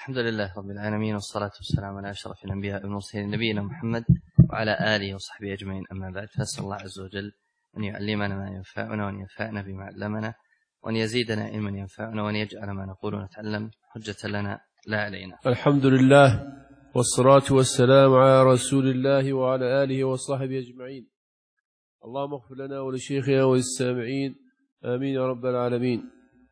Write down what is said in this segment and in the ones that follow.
الحمد لله رب العالمين، والصلاة والسلام على أشرف الأنبياء والمرسلين نبينا محمد وعلى آله وصحبه أجمعين. أما بعد، فأسأل الله عز وجل أن يعلمنا ما ينفعنا وأن ينفعنا بما علمنا وأن يزيدنا علما ينفعنا وأن يجعل ما نقول ونتعلم حجة لنا لا علينا. الحمد لله والصلاة والسلام على رسول الله وعلى آله وصحبه أجمعين. اللهم اغفر لنا ولشيخنا وللسامعين، آمين يا رب العالمين.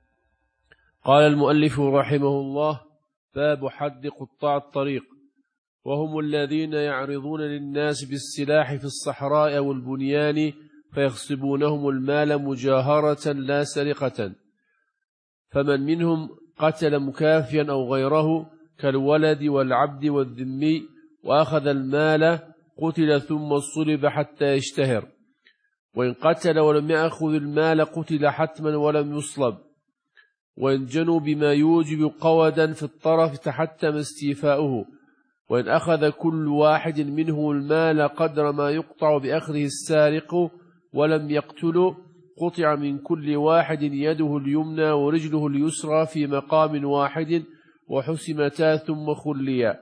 قال المؤلف رحمه الله: باب حد قطاع الطريق، وهم الذين يعرضون للناس بالسلاح في الصحراء أو البنيان فيغصبونهم المال مجاهرة لا سرقة، فمن منهم قتل مكافيا أو غيره كالولد والعبد والذمي وأخذ المال قتل ثم صلب حتى يشتهر، وإن قتل ولم يأخذ المال قتل حتما ولم يصلب، وإن جنوا بما يوجب قودا في الطرف تحتم استيفاؤه، وإن أخذ كل واحد منه المال قدر ما يقطع بأخذه السارق ولم يقتل قطع من كل واحد يده اليمنى ورجله اليسرى في مقام واحد وحسمتا ثم خليا،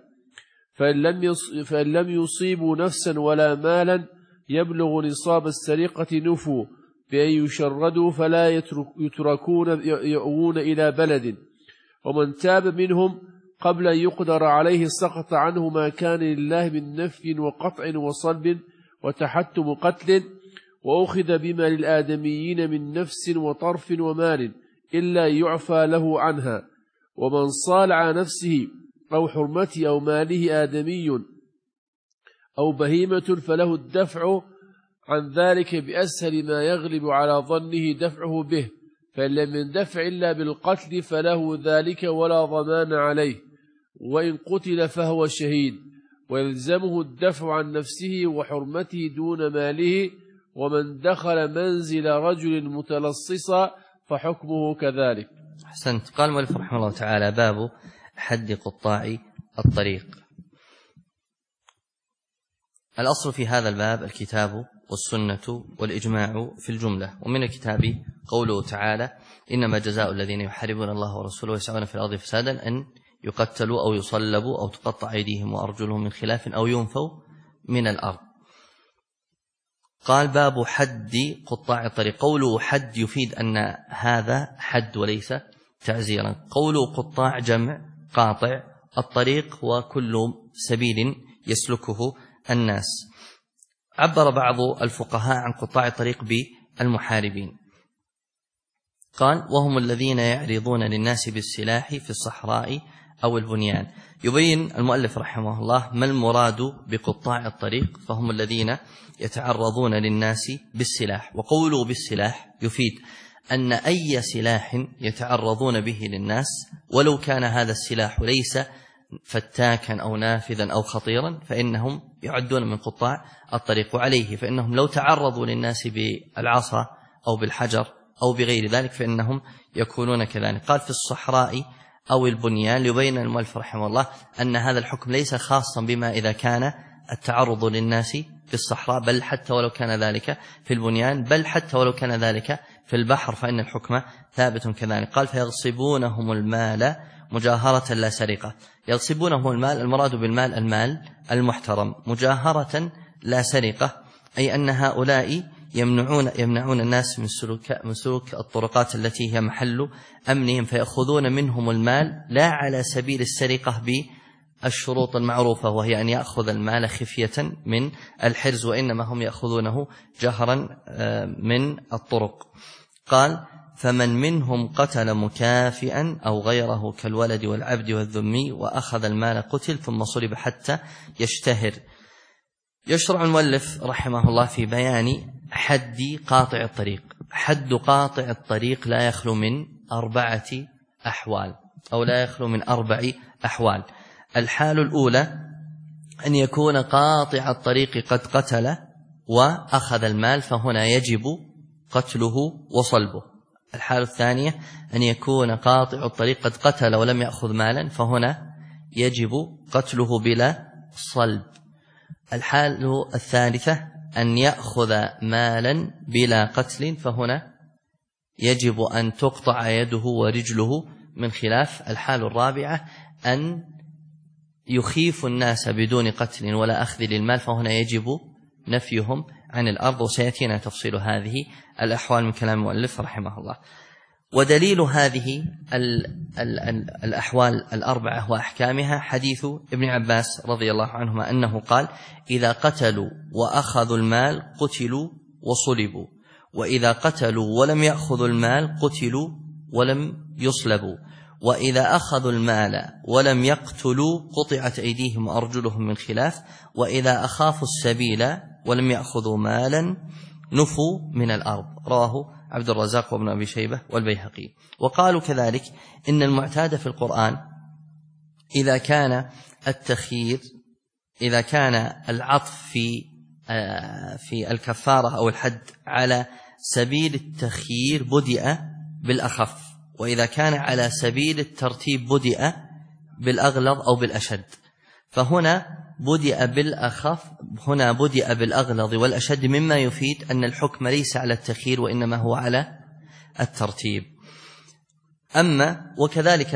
فإن لم يصيبوا نفسا ولا مالا يبلغ نصاب السرقة نفوا بأن يشردوا فلا يتركون يؤوون إلى بلد، ومن تاب منهم قبل أن يقدر عليه سقط عنه ما كان لله من نفي وقطع وصلب وتحتم قتل، وأخذ بما للآدميين من نفس وطرف ومال إلا يعفى له عنها، ومن صال على نفسه أو حرمته أو ماله آدمي أو بهيمة فله الدفع عن ذلك بأسهل ما يغلب على ظنه دفعه به، فإن لم يندفع إلا بالقتل فله ذلك ولا ضمان عليه، وإن قتل فهو شهيد، ويلزمه الدفع عن نفسه وحرمته دون ماله، ومن دخل منزل رجل متلصصا فحكمه كذلك. أحسنت. قال المؤلف رحمه الله تعالى: باب حد قطاع الطريق. الأصل في هذا الباب الكتاب والسنة والإجماع في الجملة، ومن الكتاب قوله تعالى: إنما جزاء الذين يحاربون الله ورسوله ويسعون في الأرض فسادا أن يقتلوا أو يصلبوا أو تقطع أيديهم وأرجلهم من خلاف أو ينفوا من الأرض. قال: باب حد قطاع الطريق. قوله حد يفيد أن هذا حد وليس تعزيرا. قوله قطاع جمع قاطع، الطريق وكل سبيل يسلكه الناس. عبر بعض الفقهاء عن قطاع الطريق بالمحاربين. قال: وهم الذين يعرضون للناس بالسلاح في الصحراء أو البنيان. يبين المؤلف رحمه الله ما المراد بقطاع الطريق، فهم الذين يتعرضون للناس بالسلاح. وقوله بالسلاح يفيد أن أي سلاح يتعرضون به للناس، ولو كان هذا السلاح ليس فتاكا أو نافذا أو خطيرا، فإنهم يعدون من قطاع الطريق. وعليه فإنهم لو تعرضوا للناس بالعصا أو بالحجر أو بغير ذلك فإنهم يكونون كذلك. قال: في الصحراء أو البنيان، ليبين المؤلف رحمه الله أن هذا الحكم ليس خاصا بما إذا كان التعرض للناس في الصحراء، بل حتى ولو كان ذلك في البنيان، بل حتى ولو كان ذلك في البحر فإن الحكم ثابت كذلك. قال: فيغصبونهم المال مجاهرة لا سرقة. يغصبونهم المال، المراد بالمال المال المحترم، مجاهرة لا سرقة، أي أن هؤلاء يمنعون الناس من سلوك الطرقات التي هي محل أمنهم، فيأخذون منهم المال لا على سبيل السرقة بالشروط المعروفة، وهي أن يأخذ المال خفية من الحرز، وإنما هم يأخذونه جهرا من الطرق. قال: فمن منهم قتل مكافئا أو غيره كالولد والعبد والذمي وأخذ المال قتل ثم صلب حتى يشتهر. يشرع المؤلف رحمه الله في بيان حد قاطع الطريق. حد قاطع الطريق لا يخلو من 4 أحوال، أو لا يخلو من 4 أحوال. الحال الأولى أن يكون قاطع الطريق قد قتل وأخذ المال، فهنا يجب قتله وصلبه. الحالة الثانية أن يكون قاطع الطريق قد قتل ولم يأخذ مالا، فهنا يجب قتله بلا صلب. الحالة الثالثة أن يأخذ مالا بلا قتل، فهنا يجب أن تقطع يده ورجله من خلاف. الحالة الرابعة أن يخيف الناس بدون قتل ولا أخذ للمال، فهنا يجب نفيهم عن الأرض، وسيأتينا تفصيل هذه الأحوال من كلام المؤلف رحمه الله. ودليل هذه الأحوال الأربعة وأحكامها حديث ابن عباس رضي الله عنهما أنه قال: إذا قتلوا وأخذوا المال قتلوا وصلبوا، وإذا قتلوا ولم يأخذوا المال قتلوا ولم يصلبوا، وإذا أخذوا المال ولم يقتلوا قطعت أيديهم وأرجلهم من خلاف، وإذا أخافوا السبيل ولم يأخذوا مالا نفوا من الأرض. رواه عبد الرزاق وابن أبي شيبة والبيهقي. وقالوا كذلك إن المعتاد في القرآن إذا كان التخيير، إذا كان العطف في الكفارة أو الحد على سبيل التخيير بدأ بالأخف، وإذا كان على سبيل الترتيب بدأ بالأغلظ أو بالأشد. فهنا بدأ بالأخف، هنا بدأ بالأغلظ والأشد، مما يفيد أن الحكم ليس على التخيير وإنما هو على الترتيب. وكذلك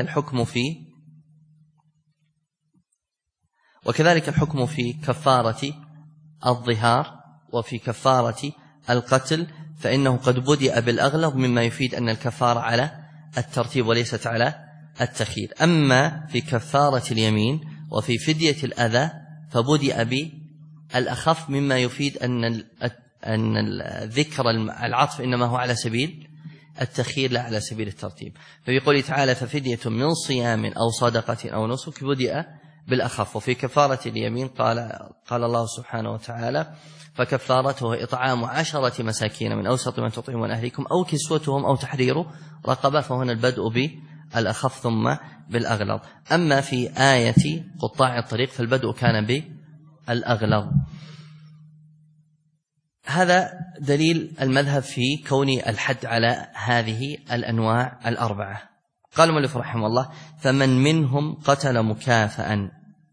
الحكم في كفارة الظهار وفي كفارة القتل، فإنه قد بدأ بالأغلظ مما يفيد أن الكفارة على الترتيب وليست على التخيير. أما في كفارة اليمين وفي فدية الأذى فبدأ بالأخف مما يفيد أن ذكر العطف إنما هو على سبيل التخيير لا على سبيل الترتيب. فبيقول تعالى: ففدية من صيام أو صدقة أو نسك، بدأ بالأخف. وفي كفارة اليمين قال الله سبحانه وتعالى: فكفارته إطعام 10 مساكين من أوسط ما تطعمون أهلكم أو كسوتهم أو تحرير رقبة، فهنا البدء بالأخف ثم بالأغلظ. أما في آية قطاع الطريق فالبدء كان بالأغلظ. هذا دليل المذهب في كون الحد على هذه الأنواع الأربعة. قال المؤلف رحمه الله: فمن منهم قتل مكافئا.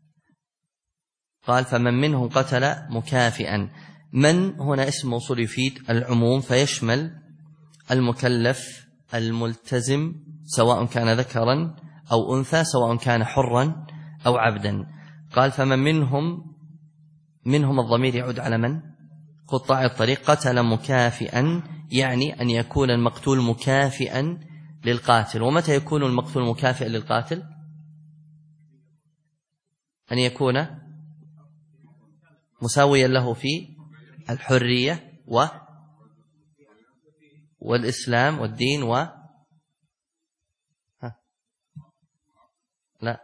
قال: فمن منهم قتل مكافئا. من هنا اسم موصول يفيد العموم، فيشمل المكلف الملتزم سواء كان ذكرا أو أنثى، سواء كان حرا أو عبدا. قال: فمن منهم الضمير يعود على من؟ قطاع الطريق. قتل مكافئا يعني أن يكون المقتول مكافئا للقاتل. ومتى يكون المقتول مكافئا للقاتل؟ أن يكون مساويا له في الحرية والإسلام والدين لا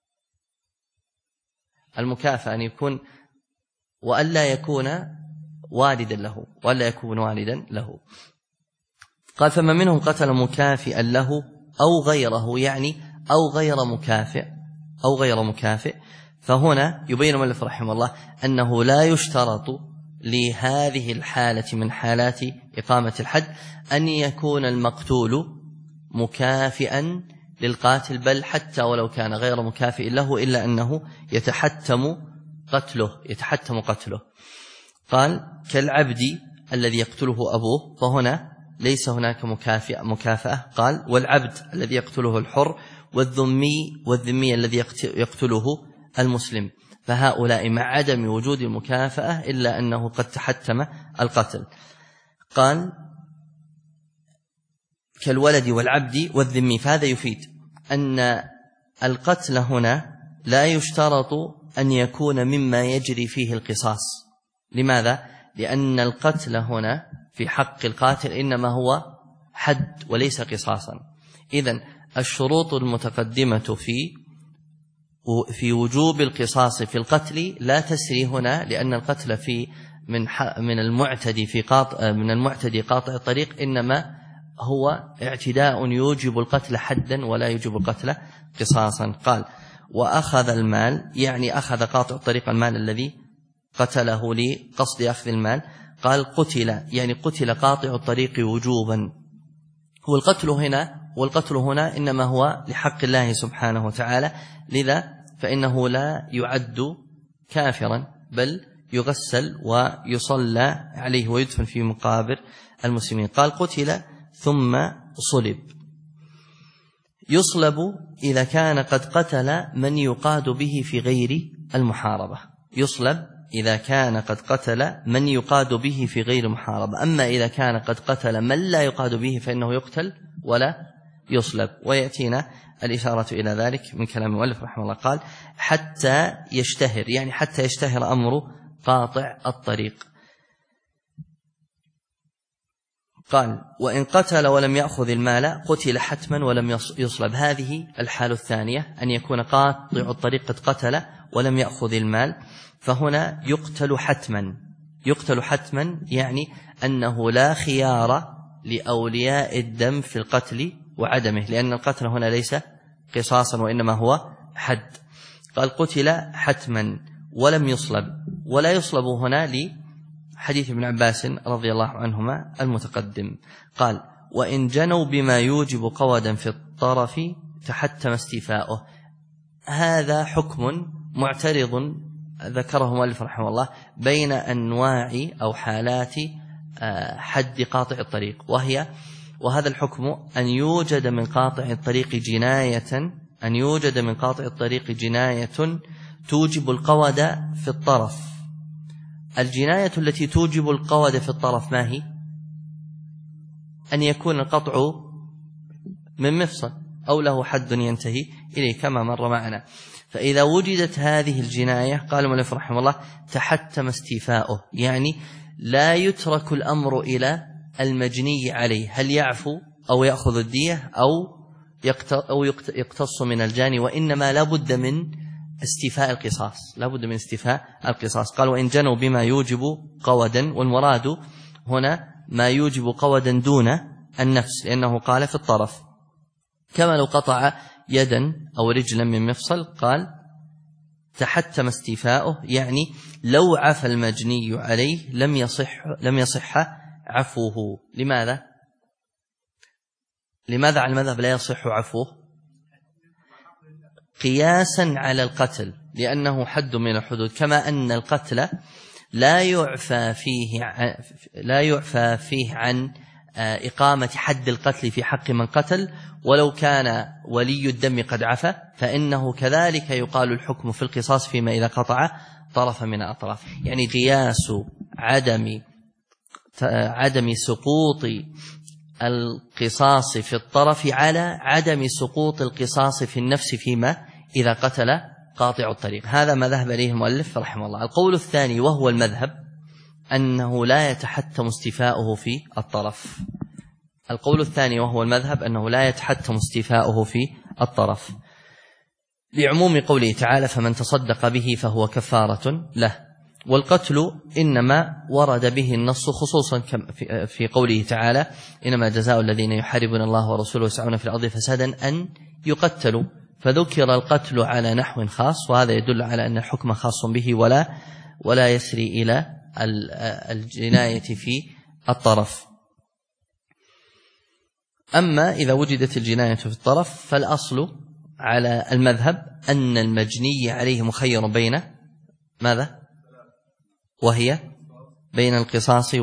المكافأة أن يكون وألا يكون والدا له. قال: فمن منهم قتل مكافئا له أو غيره، يعني أو غير مكافئ. فهنا يبين المؤلف رحمه الله أنه لا يشترط لهذه الحالة من حالات إقامة الحد أن يكون المقتول مكافئا للقاتل، بل حتى ولو كان غير مكافئ له إلا أنه يتحتم قتله. قال: كالعبد الذي يقتله أبوه، فهنا ليس هناك مكافأة. قال: والعبد الذي يقتله الحر، والذمي الذي يقتله المسلم، فهؤلاء مع عدم وجود المكافأة إلا أنه قد تحتم القتل. قال: كالولد والعبد والذمي. فهذا يفيد أن القتل هنا لا يشترط أن يكون مما يجري فيه القصاص. لماذا؟ لأن القتل هنا في حق القاتل إنما هو حد وليس قصاصا. إذن الشروط المتقدمة في وجوب القصاص في القتل لا تسري هنا، لأن القتل من المعتدي قاطع الطريق إنما هو اعتداء يوجب القتل حدا ولا يوجب القتل قصاصا. قال: وأخذ المال، يعني أخذ قاطع الطريق المال الذي قتله لقصد أخذ المال. قال: قتل، يعني قتل قاطع الطريق وجوبا. والقتل هنا إنما هو لحق الله سبحانه وتعالى، لذا فإنه لا يعد كافرا، بل يغسل ويصلى عليه ويدفن في مقابر المسلمين. قال: قتل ثم صلب. يصلب إذا كان قد قتل من يقاد به في غير المحاربة. يصلب إذا كان قد قتل من يقاد به في غير المحاربة. أما إذا كان قد قتل من لا يقاد به فإنه يقتل ولا يصلب. ويأتينا الإشارة إلى ذلك من كلام المؤلف رحمه الله. قال حتى يشتهر، يعني حتى يشتهر أمر قاطع الطريق. قال وإن قتل ولم يأخذ المال قتل حتما ولم يصلب. هذه الحالة الثانية، أن يكون قاطع الطريق قد قتل ولم يأخذ المال، فهنا يقتل حتما. يقتل حتما يعني أنه لا خيار لأولياء الدم في القتل وعدمه، لأن القتل هنا ليس قصاصا وإنما هو حد. قال قتل حتما ولم يصلب. ولا يصلب هنا لحديث ابن عباس رضي الله عنهما المتقدم. قال وإن جنوا بما يوجب قودا في الطرف تحتم استيفاؤه. هذا حكم معترض ذكره مؤلف رحمه الله بين أنواع أو حالات حد قاطع الطريق، وهذا الحكم أن يوجد من قاطع الطريق جناية توجب القود في الطرف. الجناية التي توجب القود في الطرف ما هي؟ أن يكون القطع من مفصل أو له حد ينتهي إليه كما مر معنا. فإذا وجدت هذه الجناية قال المؤلف رحمه الله تحتم استيفاؤه، يعني لا يترك الأمر إلى المجني عليه هل يعفو أو يأخذ الدية أو يقتص من الجاني، وإنما لا بد من استيفاء القصاص. قال وإن جنوا بما يوجب قودا، والمراد هنا ما يوجب قودا دون النفس، لأنه قال في الطرف، كما لو قطع يدا أو رجلا من مفصل قال تحتم استيفاؤه، يعني لو عفى المجني عليه لم يصح عفوه. لماذا على المذهب لا يصح عفوه؟ قياسا على القتل، لأنه حد من الحدود، كما أن القتل لا يعفى فيه عن إقامة حد القتل في حق من قتل، ولو كان ولي الدم قد عفى فإنه كذلك يقال الحكم في القصاص فيما إذا قطع طرف من الأطراف. يعني قياس عدم سقوط القصاص في الطرف على عدم سقوط القصاص في النفس فيما إذا قتل قاطع الطريق. هذا ما ذهب إليه المؤلف رحمه الله. القول الثاني وهو المذهب أنه لا يتحتم استيفاؤه في الطرف. لعموم قوله تعالى فمن تصدق به فهو كفارة له. والقتل إنما ورد به النص خصوصا في قوله تعالى إنما جزاء الذين يحاربون الله ورسوله ويسعون في الأرض فسادا أن يقتلوا، فذكر القتل على نحو خاص، وهذا يدل على أن الحكم خاص به ولا يسري إلى الجناية في الطرف. أما إذا وجدت الجناية في الطرف فالأصل على المذهب أن المجني عليه مخير بين ماذا؟ وهي بين القصاص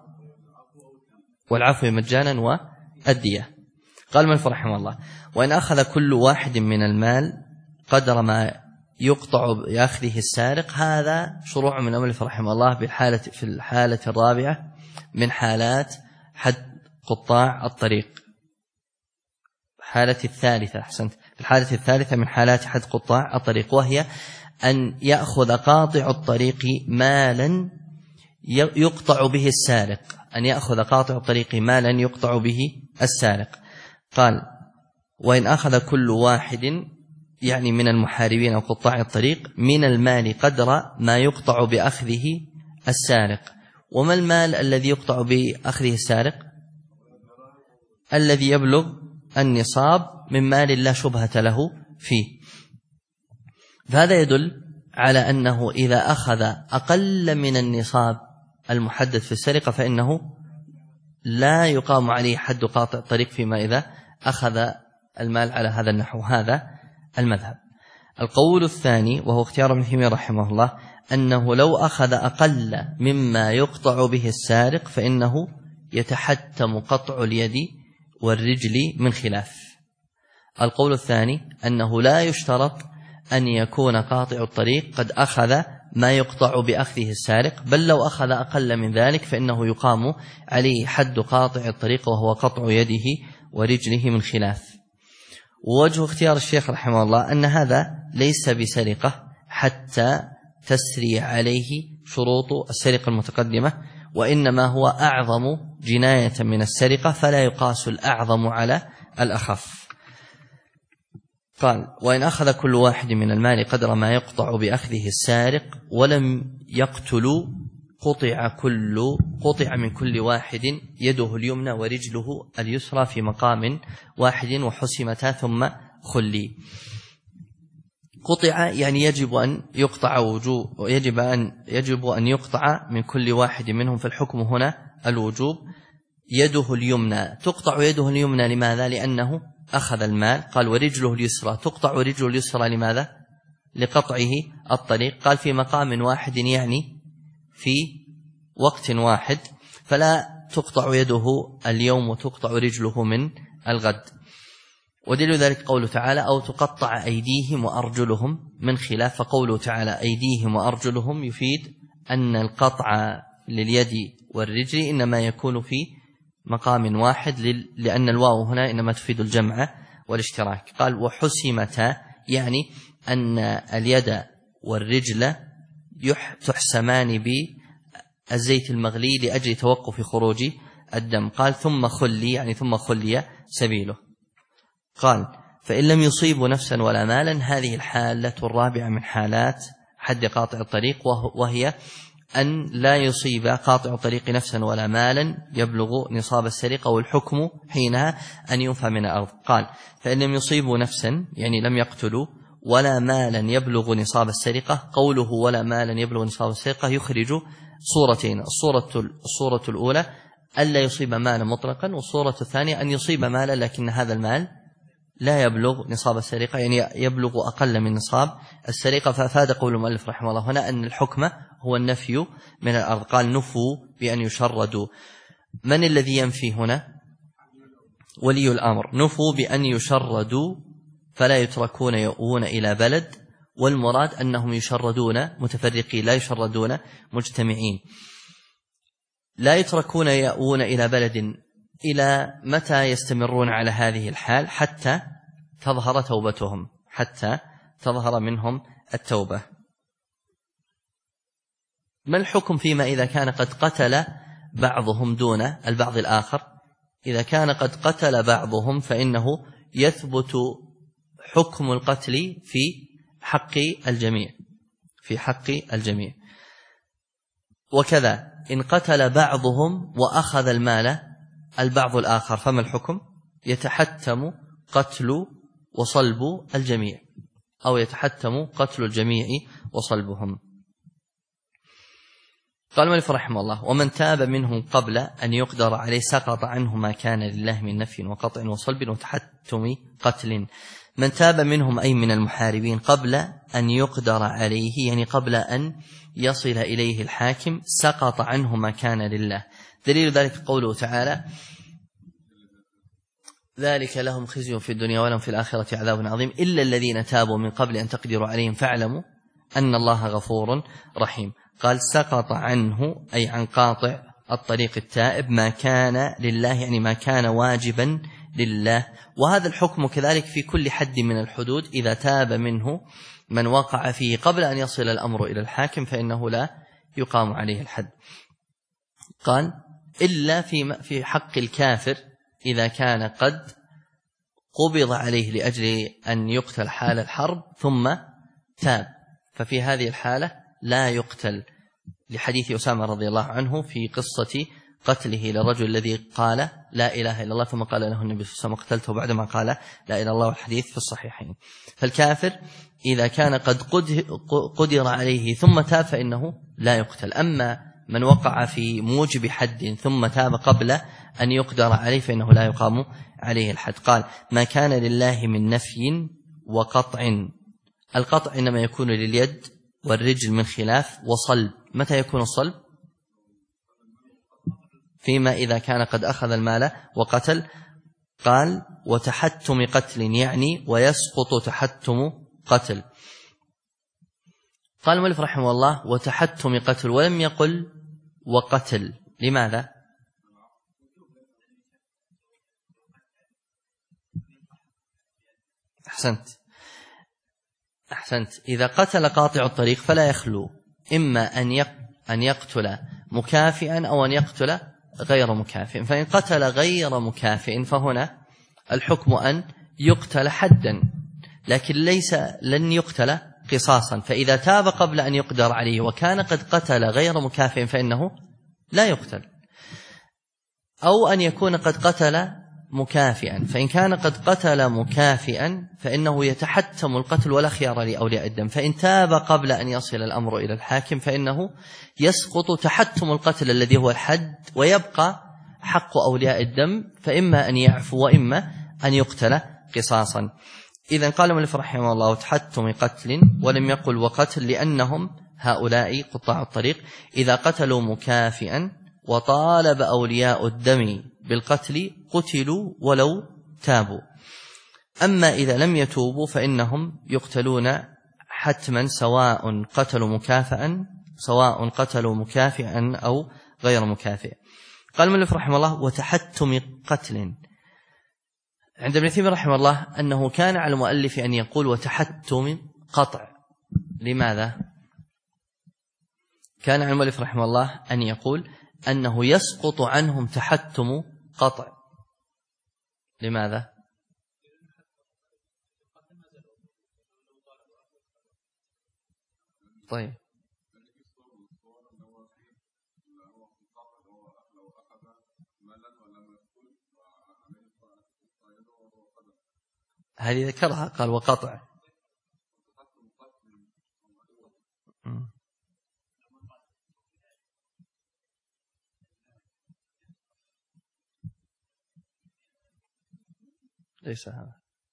والعفو مجانا والدية. قال المؤلف رحمه الله وإن أخذ كل واحد من المال قدر ما يقطع بأخذه السارق. هذا شروع من المؤلف رحمه الله في الحالة الرابعة من حالات حد قطاع الطريق. الحالة الثالثة من حالات حد قطاع الطريق، وهي أن يأخذ قاطع الطريق مالا يقطع به السارق. قال وإن أخذ كل واحد يعني من المحاربين أو قطاع الطريق من المال قدر ما يقطع بأخذه السارق. وما المال الذي يقطع بأخذه السارق؟ الذي يبلغ النصاب من مال لا شبهة له فيه. فهذا يدل على أنه إذا أخذ أقل من النصاب المحدد في السرقة فإنه لا يقام عليه حد قاطع الطريق فيما إذا أخذ المال على هذا النحو. هذا المذهب. القول الثاني وهو اختيار ابن تيمية رحمه الله أنه لو أخذ أقل مما يقطع به السارق فإنه يتحتم قطع اليد والرجل من خلاف. القول الثاني أنه لا يشترط أن يكون قاطع الطريق قد أخذ ما يقطع بأخذه السارق، بل لو أخذ أقل من ذلك فإنه يقام عليه حد قاطع الطريق، وهو قطع يده ورجله من خلاف. ووجه اختيار الشيخ رحمه الله أن هذا ليس بسرقة حتى تسري عليه شروط السرقة المتقدمة، وإنما هو أعظم جناية من السرقة، فلا يقاس الأعظم على الأخف. قال: وإن أخذ كل واحد من المال قدر ما يقطع بأخذه السارق ولم يقتل قطع من كل واحد يده اليمنى ورجله اليسرى في مقام واحد وحسمتا ثم خلي. قطع يعني يجب أن يقطع من كل واحد منهم، فالحكم هنا الوجوب. يده اليمنى تقطع يده اليمنى لماذا؟ لأنه أخذ المال. قال: ورجله اليسرى تقطع رجله اليسرى لماذا؟ لقطعه الطريق. قال: في مقام واحد يعني في وقت واحد، فلا تقطع يده اليوم وتقطع رجله من الغد. ودليل ذلك قوله تعالى: أو تقطع أيديهم وأرجلهم من خلاف. فقوله تعالى أيديهم وأرجلهم يفيد أن القطع لليد والرجل إنما يكون في مقام واحد، لأن الواو هنا إنما تفيد الجمع والاشتراك. قال: وحسمتا يعني أن اليد والرجل تحسمان بالزيت المغلي لأجل توقف خروج الدم. قال: ثم خلي يعني ثم خلي سبيله. قال: فإن لم يصيبوا نفسا ولا مالا، هذه الحالة الرابعة من حالات حد قاطع الطريق، وهي أن لا يصيب قاطع الطريق نفسا ولا مالا يبلغ نصاب السرقة، والحكم حينها أن ينفى من الأرض. قال: فإن لم يصيبوا نفسا يعني لم يقتلوا، ولا مالا يبلغ نصاب السرقة. قوله ولا مالا يبلغ نصاب السرقة يخرج صورتين: الصورة الأولى ألا يصيب مالا مطلقا، والصورة الثانية أن يصيب مالا لكن هذا المال لا يبلغ نصاب السرقة، يعني يبلغ أقل من نصاب السرقة. فأفاد قول المؤلف رحمه الله هنا أن الحكم هو النفي من الأرض. قال: نفوا بأن يشردوا. من الذي ينفي هنا؟ ولي الأمر. نفوا بأن يشردوا فلا يتركون يؤون إلى بلد، والمراد أنهم يشردون متفرقين لا يشردون مجتمعين. لا يتركون يؤون إلى بلد. إلى متى يستمرون على هذه الحال؟ حتى تظهر توبتهم، حتى تظهر منهم التوبة. ما الحكم فيما إذا كان قد قتل بعضهم دون البعض الآخر؟ إذا كان قد قتل بعضهم فإنه يثبت حكم القتل في حق الجميع. وكذا إن قتل بعضهم وأخذ المال البعض الآخر، فما الحكم؟ يتحتم قتل وصلب الجميع، أو يتحتم قتل الجميع وصلبهم. قال المؤلف رحمه الله: ومن تاب منهم قبل أن يقدر عليه سقط عنه ما كان لله من نفي وقطع وصلب وتحتم قتل. من تاب منهم أي من المحاربين قبل أن يقدر عليه، يعني قبل أن يصل إليه الحاكم، سقط عنه ما كان لله. دليل ذلك قوله تعالى: ذلك لهم خزي في الدنيا ولهم في الآخرة عذاب عظيم إلا الذين تابوا من قبل أن تقدروا عليهم فاعلموا أن الله غفور رحيم. قال: سقط عنه أي عن قاطع الطريق التائب ما كان لله، يعني ما كان واجبا لله. وهذا الحكم كذلك في كل حد من الحدود، إذا تاب منه من وقع فيه قبل أن يصل الأمر إلى الحاكم فإنه لا يقام عليه الحد. قال: إلا في حق الكافر إذا كان قد قبض عليه لأجل أن يقتل حال الحرب ثم تاب، ففي هذه الحالة لا يقتل، لحديث أسامة رضي الله عنه في قصة قتله للرجل الذي قال لا إله إلا الله، ثم قال له النبي صلى الله عليه وسلم قتلته بعدما قال لا إله إلا الله، والحديث في الصحيحين. فالكافر إذا كان قد قدر عليه ثم تاب فإنه لا يقتل. أما من وقع في موجب حد ثم تاب قبل أن يقدر عليه فإنه لا يقام عليه الحد. قال: ما كان لله من نفي وقطع. القطع إنما يكون لليد والرجل من خلاف، وصلب. متى يكون الصلب؟ فيما إذا كان قد أخذ المال وقتل. قال وتحتم قتل يعني ويسقط تحتم قتل. قال المؤلف رحمه الله وتحتم قتل ولم يقل وقتل. لماذا؟ أحسنت. إذا قتل قاطع الطريق فلا يخلو إما أن يقتل مكافئا أو أن يقتل غير مكافئ. فإن قتل غير مكافئ فهنا الحكم أن يقتل حدا، لكن لن يقتل قصاصا. فإذا تاب قبل أن يقدر عليه وكان قد قتل غير مكافئ فإنه لا يقتل، أو أن يكون قد قتل مكافئا. فإن كان قد قتل مكافئا فإنه يتحتم القتل ولا خيار لأولياء الدم. فإن تاب قبل أن يصل الأمر إلى الحاكم فإنه يسقط تحتم القتل الذي هو الحد، ويبقى حق أولياء الدم، فإما أن يعفو وإما أن يقتل قصاصا. إذن قال المؤلف رحمه الله تحتم قتل ولم يقل وقتل، لأنهم هؤلاء قطاع الطريق إذا قتلوا مكافئا وطالب أولياء الدم بالقتل قتلوا ولو تابوا. أما إذا لم يتوبوا فإنهم يقتلون حتما سواء قتلوا مكافئا أو غير مكافئ. قال المؤلف رحمه الله وتحتم قتل. عند ابن تيمية رحمه الله أنه كان على المؤلف أن يقول وتحتم قطع. لماذا؟ كان على المؤلف رحمه الله أن يقول أنه يسقط عنهم تحتم قطع. لماذا؟ طيب هذه ذكرها قال وقطع. ليس هذا.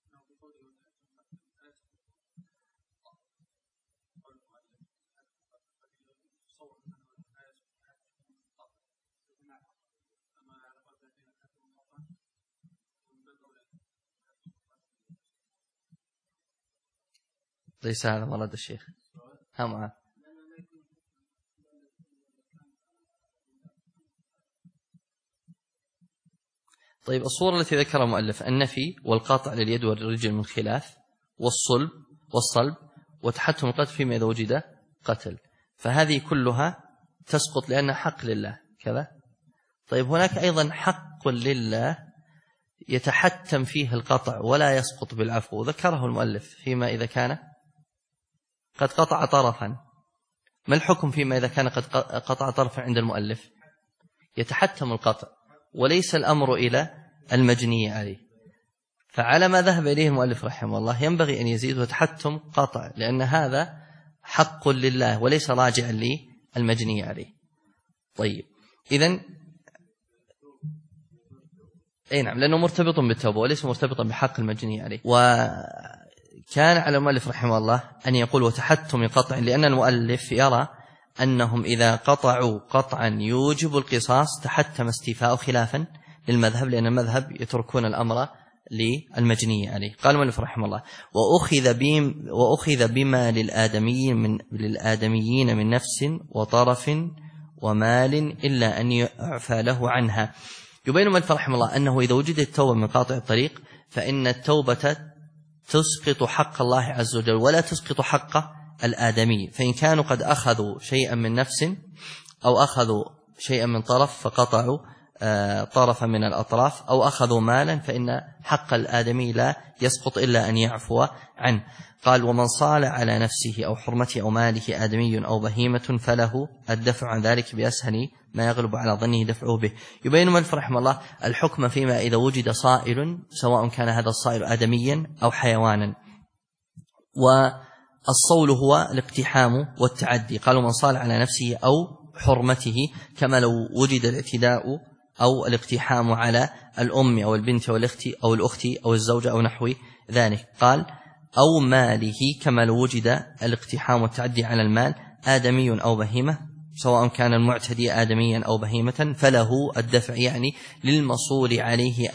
ليس هذا مراد الشيخ. ها معه. طيب الصورة التي ذكرها المؤلف النفي والقاطع لليد والرجل من خلاف والصلب وتحتم القتل فيما إذا وجد قتل، فهذه كلها تسقط لأنها حق لله كذا. طيب هناك أيضا حق لله يتحتم فيه القطع ولا يسقط بالعفو، ذكره المؤلف فيما إذا كان قد قطع طرفا. ما الحكم فيما إذا كان قد قطع طرفا عند المؤلف؟ يتحتم القطع وليس الأمر إلى المجني عليه. فعلى ما ذهب إليه المؤلف رحمه الله ينبغي أن يزيد وتحتم قطع، لأن هذا حق لله وليس راجعا للمجني عليه. طيب إذن أي نعم، لأنه مرتبط بالتوبة وليس مرتبطا بحق المجني عليه. وكان على المؤلف رحمه الله أن يقول وتحتم قطع، لأن المؤلف يرى أنهم إذا قطعوا قطعا يوجب القصاص تحتم استيفاء خلافا للمذهب، لأن المذهب يتركون الأمر للمجني عليه. قال المؤلف رحمه الله وأخذ بما للآدميين من نفس وطرف ومال إلا أن يعفى له عنها. يبين المؤلف رحمه الله أنه إذا وجدت التوبة من قاطع الطريق فإن التوبة تسقط حق الله عز وجل ولا تسقط حق الآدمي. فإن كانوا قد أخذوا شيئا من نفس أو أخذوا شيئا من طرف فقطعوا طرفا من الأطراف أو أخذوا مالا فإن حق الآدمي لا يسقط إلا أن يعفو عنه. قال ومن صال على نفسه أو حرمته أو ماله آدمي أو بهيمة فله الدفع عن ذلك بأسهل ما يغلب على ظنه دفعه به. يبين المؤلف رحمه الله الحكم فيما إذا وجد صائل سواء كان هذا الصائل آدميا أو حيوانا. والصول هو الاقتحام والتعدي. قالوا من صال على نفسه أو حرمته، كما لو وجد الاعتداء أو الاقتحام على الأم أو البنت أو الأخت أو الزوجة أو نحو ذلك. قال أو ماله، كما لو وجد الاقتحام والتعدي على المال آدمي أو بهيمة، سواء كان المعتدي آدميا أو بهيمة فله الدفع، يعني للمصول عليه أن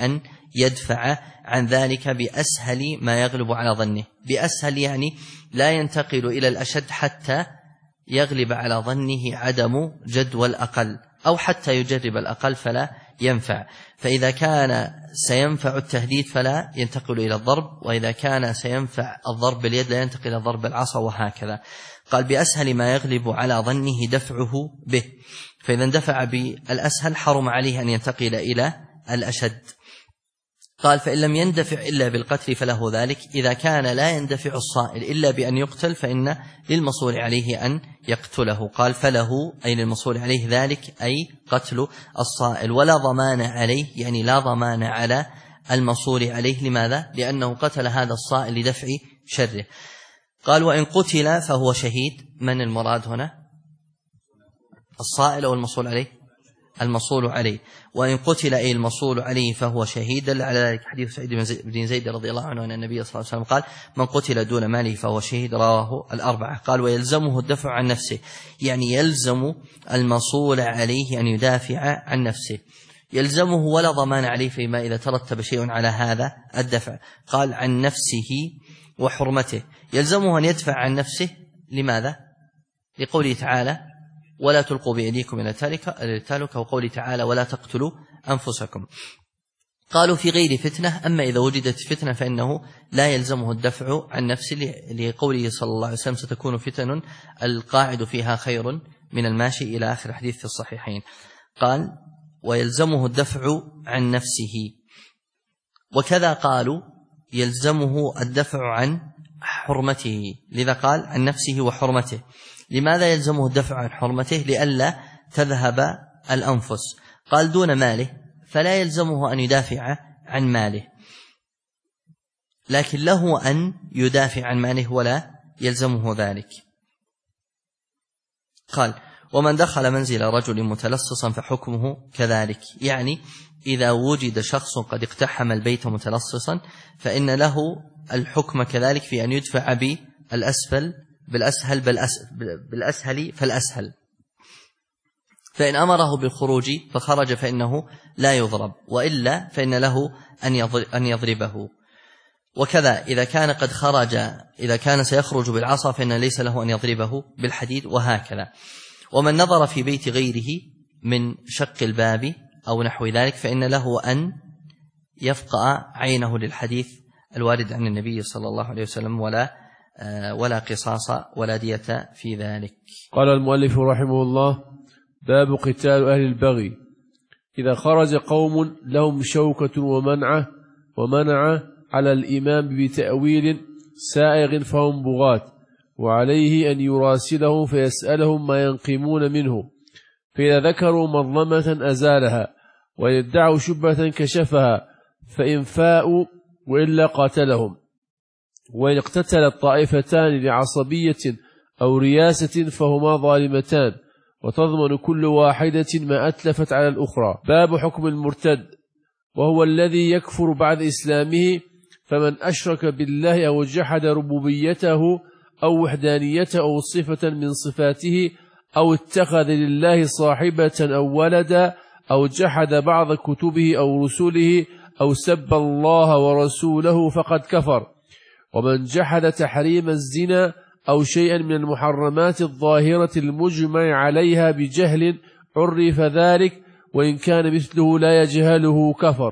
يدفع عن ذلك بأسهل ما يغلب على ظنه. بأسهل يعني لا ينتقل إلى الأشد حتى يغلب على ظنه عدم جدوى الأقل، أو حتى يجرب الأقل فلا ينفع. فإذا كان سينفع التهديد فلا ينتقل إلى الضرب، وإذا كان سينفع الضرب باليد لا ينتقل إلى ضرب العصا، وهكذا. قال بأسهل ما يغلب على ظنه دفعه به، فإذا اندفع بالأسهل حرم عليه أن ينتقل إلى الأشد. قال فإن لم يندفع إلا بالقتل فله ذلك. إذا كان لا يندفع الصائل إلا بأن يقتل فإن للمصول عليه أن يقتله. قال فله أي للمصول عليه ذلك أي قتل الصائل، ولا ضمان عليه يعني لا ضمان على المصول عليه. لماذا؟ لأنه قتل هذا الصائل لدفع شره. قال وإن قتل فهو شهيد. من المراد هنا؟ الصائل أو المصول عليه؟ المصول عليه. وإن قتل أي المصول عليه فهو شهيد. دل على ذلك حديث سعيد بن زيد رضي الله عنه أن النبي صلى الله عليه وسلم قال من قتل دون ماله فهو شهيد، رواه الأربعة. قال ويلزمه الدفع عن نفسه، يعني يلزم المصول عليه أن يدافع عن نفسه. يلزمه ولا ضمان عليه فيما إذا ترتب شيء على هذا الدفع. قال عن نفسه وحرمته. يلزمه أن يدفع عن نفسه. لماذا؟ لقوله تعالى ولا تلقوا بأيديكم إلى التهلكة، وقوله تعالى ولا تقتلوا أنفسكم. قالوا في غير فتنة. أما إذا وجدت فتنة فإنه لا يلزمه الدفع عن نفسه، لقوله صلى الله عليه وسلم ستكون فتن القاعد فيها خير من الماشي إلى آخر حديث في الصحيحين. قال ويلزمه الدفع عن نفسه. وكذا قالوا يلزمه الدفع عن حرمته، لذا قال عن نفسه وحرمته. لماذا يلزمه الدفع عن حرمته؟ لئلا تذهب الأنفس. قال دون ماله فلا يلزمه أن يدافع عن ماله، لكن له أن يدافع عن ماله ولا يلزمه ذلك. قال ومن دخل منزل رجل متلصصا فحكمه كذلك، يعني إذا وجد شخص قد اقتحم البيت متلصصا فإن له الحكم كذلك في أن يدفع بالأسهل فالأسهل. فإن أمره بالخروج فخرج فإنه لا يضرب، وإلا فإن له أن يضربه. وكذا إذا كان قد خرج، إذا كان سيخرج بالعصا فإن ليس له أن يضربه بالحديد، وهكذا. ومن نظر في بيت غيره من شق الباب أو نحو ذلك فإن له أن يفقأ عينه للحديث الوارد عن النبي صلى الله عليه وسلم ولا قصاص ولا دية في ذلك. قال المؤلف رحمه الله باب قتال أهل البغي. إذا خرج قوم لهم شوكة ومنع على الإمام بتأويل سائغ فهم بغاة، وعليه أن يراسلهم فيسألهم ما ينقمون منه، فإذا ذكروا مظلمة أزالها، ويدعوا شبهة كشفها، فإن فاءوا وإلا قاتلهم. وإن اقتتل الطائفتان لعصبية أو رياسة فهما ظالمتان، وتضمن كل واحدة ما أتلفت على الأخرى. باب حكم المرتد، وهو الذي يكفر بعد إسلامه، فمن أشرك بالله أو جحد ربوبيته أو وحدانيته أو صفة من صفاته أو اتخذ لله صاحبة أو ولدا أو جحد بعض كتبه أو رسله أو سب الله ورسوله فقد كفر. ومن جحد تحريم الزنا أو شيئا من المحرمات الظاهرة المجمع عليها بجهل عرف ذلك، وإن كان مثله لا يجهله كفر.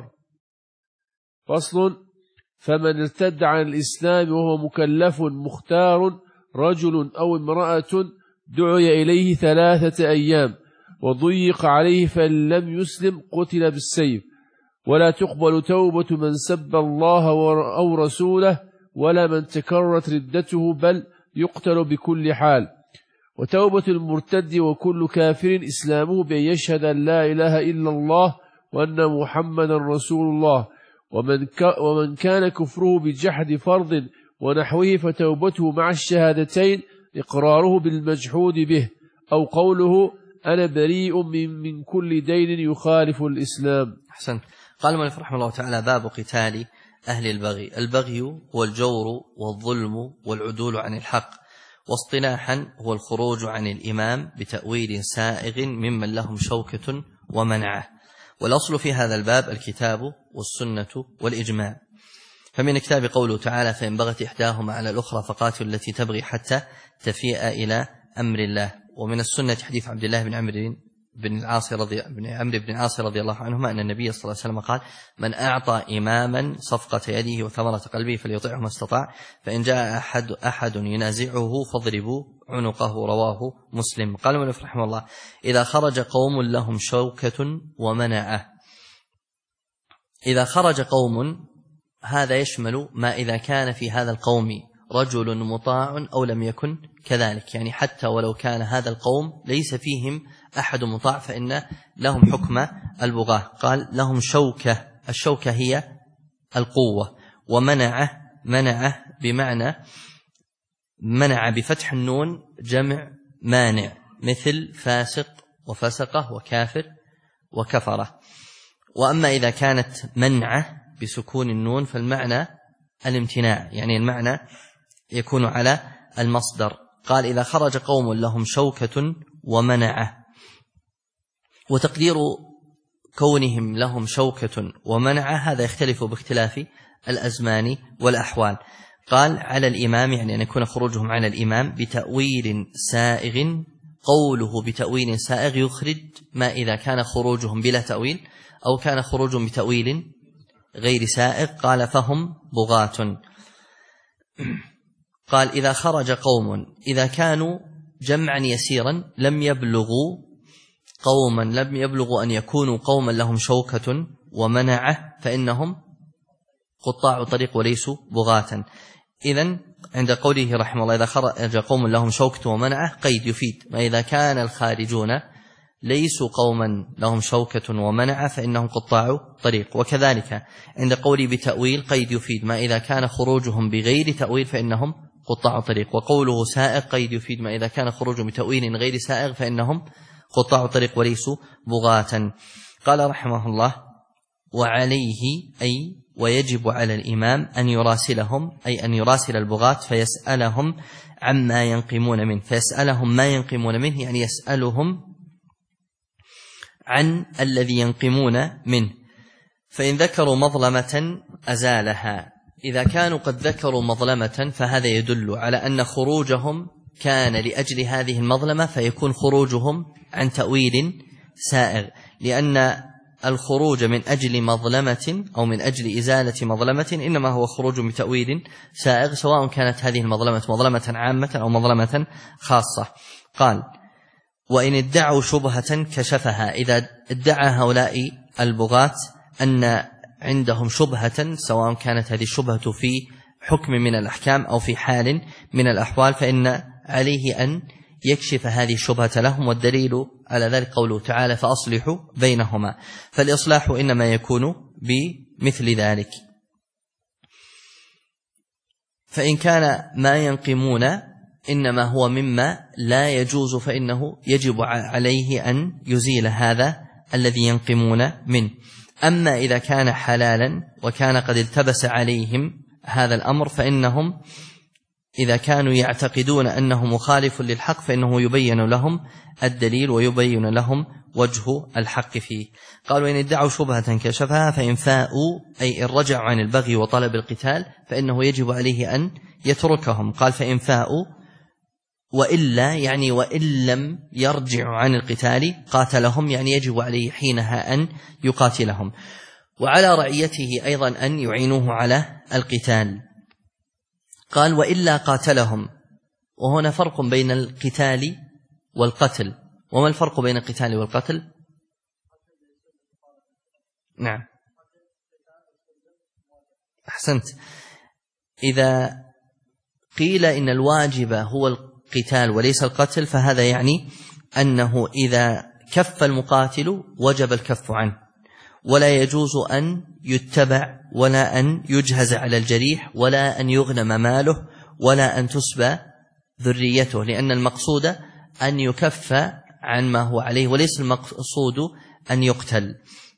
فصل. فمن ارتد عن الإسلام وهو مكلف مختار رجل أو امرأة دعي إليه 3 أيام وضيق عليه، فإن لم يسلم قتل بالسيف. ولا تقبل توبة من سب الله أو رسوله ولا من تكررت ردته، بل يقتل بكل حال. وتوبة المرتد وكل كافر إسلامه بأن يشهد أن لا إله إلا الله وأن محمدا رسول الله. ومن كان كفره بجحد فرض ونحوه فتوبته مع الشهادتين إقراره بالمجحود به، أو قوله أنا بريء من كل دين يخالف الإسلام. أحسنت. قال المؤلف رحمه الله تعالى باب قتال أهل البغي. البغي هو الجور والظلم والعدول عن الحق، واصطلاحا هو الخروج عن الإمام بتأويل سائغ ممن لهم شوكة ومنعه. والأصل في هذا الباب الكتاب والسنة والإجماع. فمن الكتاب قوله تعالى: فإن بغت إحداهما على الأخرى فقاتلوا التي تبغي حتى تفيء إلى أمر الله. ومن السنة حديث عبد الله بن عمرو بن العاص رضي الله عنهما أن النبي صلى الله عليه وسلم قال: من أعطى إماما صفقة يده وثمرة قلبه فليطيعه ما استطاع، فإن جاء أحد ينازعه فاضربوا عنقه. رواه مسلم. قال المؤلف رحمه الله: إذا خرج قوم لهم شوكة ومنعه. إذا خرج قوم هذا يشمل ما إذا كان في هذا القوم رجل مطاع أو لم يكن كذلك، يعني حتى ولو كان هذا القوم ليس فيهم أحد مطاع فإن لهم حكم البغاة. قال: لهم شوكة، الشوكة هي القوة. ومنعه بمعنى منع بفتح النون جمع مانع، مثل فاسق وفسقه وكافر وكفره. وأما إذا كانت منعه بسكون النون فالمعنى الامتناع، يعني المعنى يكون على المصدر. قال: إذا خرج قوم لهم شوكة ومنعه. وتقدير كونهم لهم شوكة ومنعه هذا يختلف باختلاف الأزمان والأحوال. قال: على الإمام، يعني أن يكون خروجهم على الإمام بتأويل سائغ. قوله بتأويل سائغ يخرج ما إذا كان خروجهم بلا تأويل أو كان خروجهم بتأويل غير سائغ. قال: فهم بغاة. قال: إذا خرج قوم، إذا كانوا جمعا يسيرا لم يبلغوا أن يكونوا قوما لهم شوكة ومنعه فإنهم قطاع طريق وليسوا بغاة. إذن عند قوله رحمه الله: إذا خرج قوم لهم شوكة ومنعه، قيد يفيد ما إذا كان الخارجون ليسوا قوما لهم شوكة ومنعه فإنهم قطاع طريق. وكذلك عند قوله بتأويل، قيد يفيد ما إذا كان خروجهم بغير تأويل فإنهم قطاع طريق. وقوله سائغ، قيد يفيد ما إذا كان خروجهم بتأويل غير سائغ فإنهم قطاع طريق وليسوا بغاة. قال رحمه الله: وعليه أي ويجب على الإمام أن يراسلهم، أي أن يراسل البغاة فيسألهم عما ينقمون منه. فيسألهم ما ينقمون منه يعني يسألهم عن الذي ينقمون منه. فإن ذكروا مظلمة أزالها. إذا كانوا قد ذكروا مظلمة فهذا يدل على أن خروجهم كان لأجل هذه المظلمة، فيكون خروجهم عن تأويل سائغ، لأن الخروج من أجل مظلمة أو من أجل إزالة مظلمة إنما هو خروج بتأويل سائغ، سواء كانت هذه المظلمة مظلمة عامة أو مظلمة خاصة. قال: وإن ادعوا شبهة كشفها. إذا ادعى هؤلاء البغاة أن عندهم شبهة، سواء كانت هذه الشبهة في حكم من الأحكام أو في حال من الأحوال، فإن عليه أن يكشف هذه الشبهة لهم. والدليل على ذلك قوله تعالى: فأصلحوا بينهما. فالإصلاح إنما يكون بمثل ذلك. فإن كان ما ينقمون إنما هو مما لا يجوز فإنه يجب عليه أن يزيل هذا الذي ينقمون منه. أما إذا كان حلالا وكان قد التبس عليهم هذا الأمر، فإنهم إذا كانوا يعتقدون أنه مخالف للحق فإنه يبين لهم الدليل ويبين لهم وجه الحق فيه. قالوا: إن ادعوا شبهة كشفها فإن فاءوا، أي إن رجعوا عن البغي وطلب القتال فإنه يجب عليه أن يتركهم. قال: فإن فاءوا، وإلا يعني وإن لم يرجعوا عن القتال قاتلهم، يعني يجب عليه حينها أن يقاتلهم. وعلى رعيته أيضا أن يعينوه على القتال. قال: وإلا قاتلهم. وهنا فرق بين القتال والقتل. وما الفرق بين القتال والقتل؟ نعم، أحسنت. إذا قيل إن الواجب هو القتال وليس القتل فهذا يعني أنه إذا كف المقاتل وجب الكف عنه، ولا يجوز أن يتبع ولا أن يجهز على الجريح ولا أن يغنم ماله ولا أن تسبى ذريته، لأن المقصود أن يكف عن ما هو عليه وليس المقصود أن يقتل.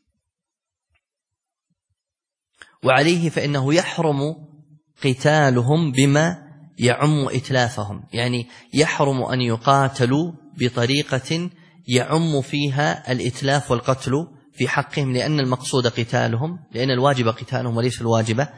وعليه فإنه يحرم قتالهم بما يعم إتلافهم، يعني يحرم أن يقاتلوا بطريقة يعم فيها الإتلاف والقتل في حقهم، لأن المقصود قتالهم، لأن الواجب قتالهم وليس الواجب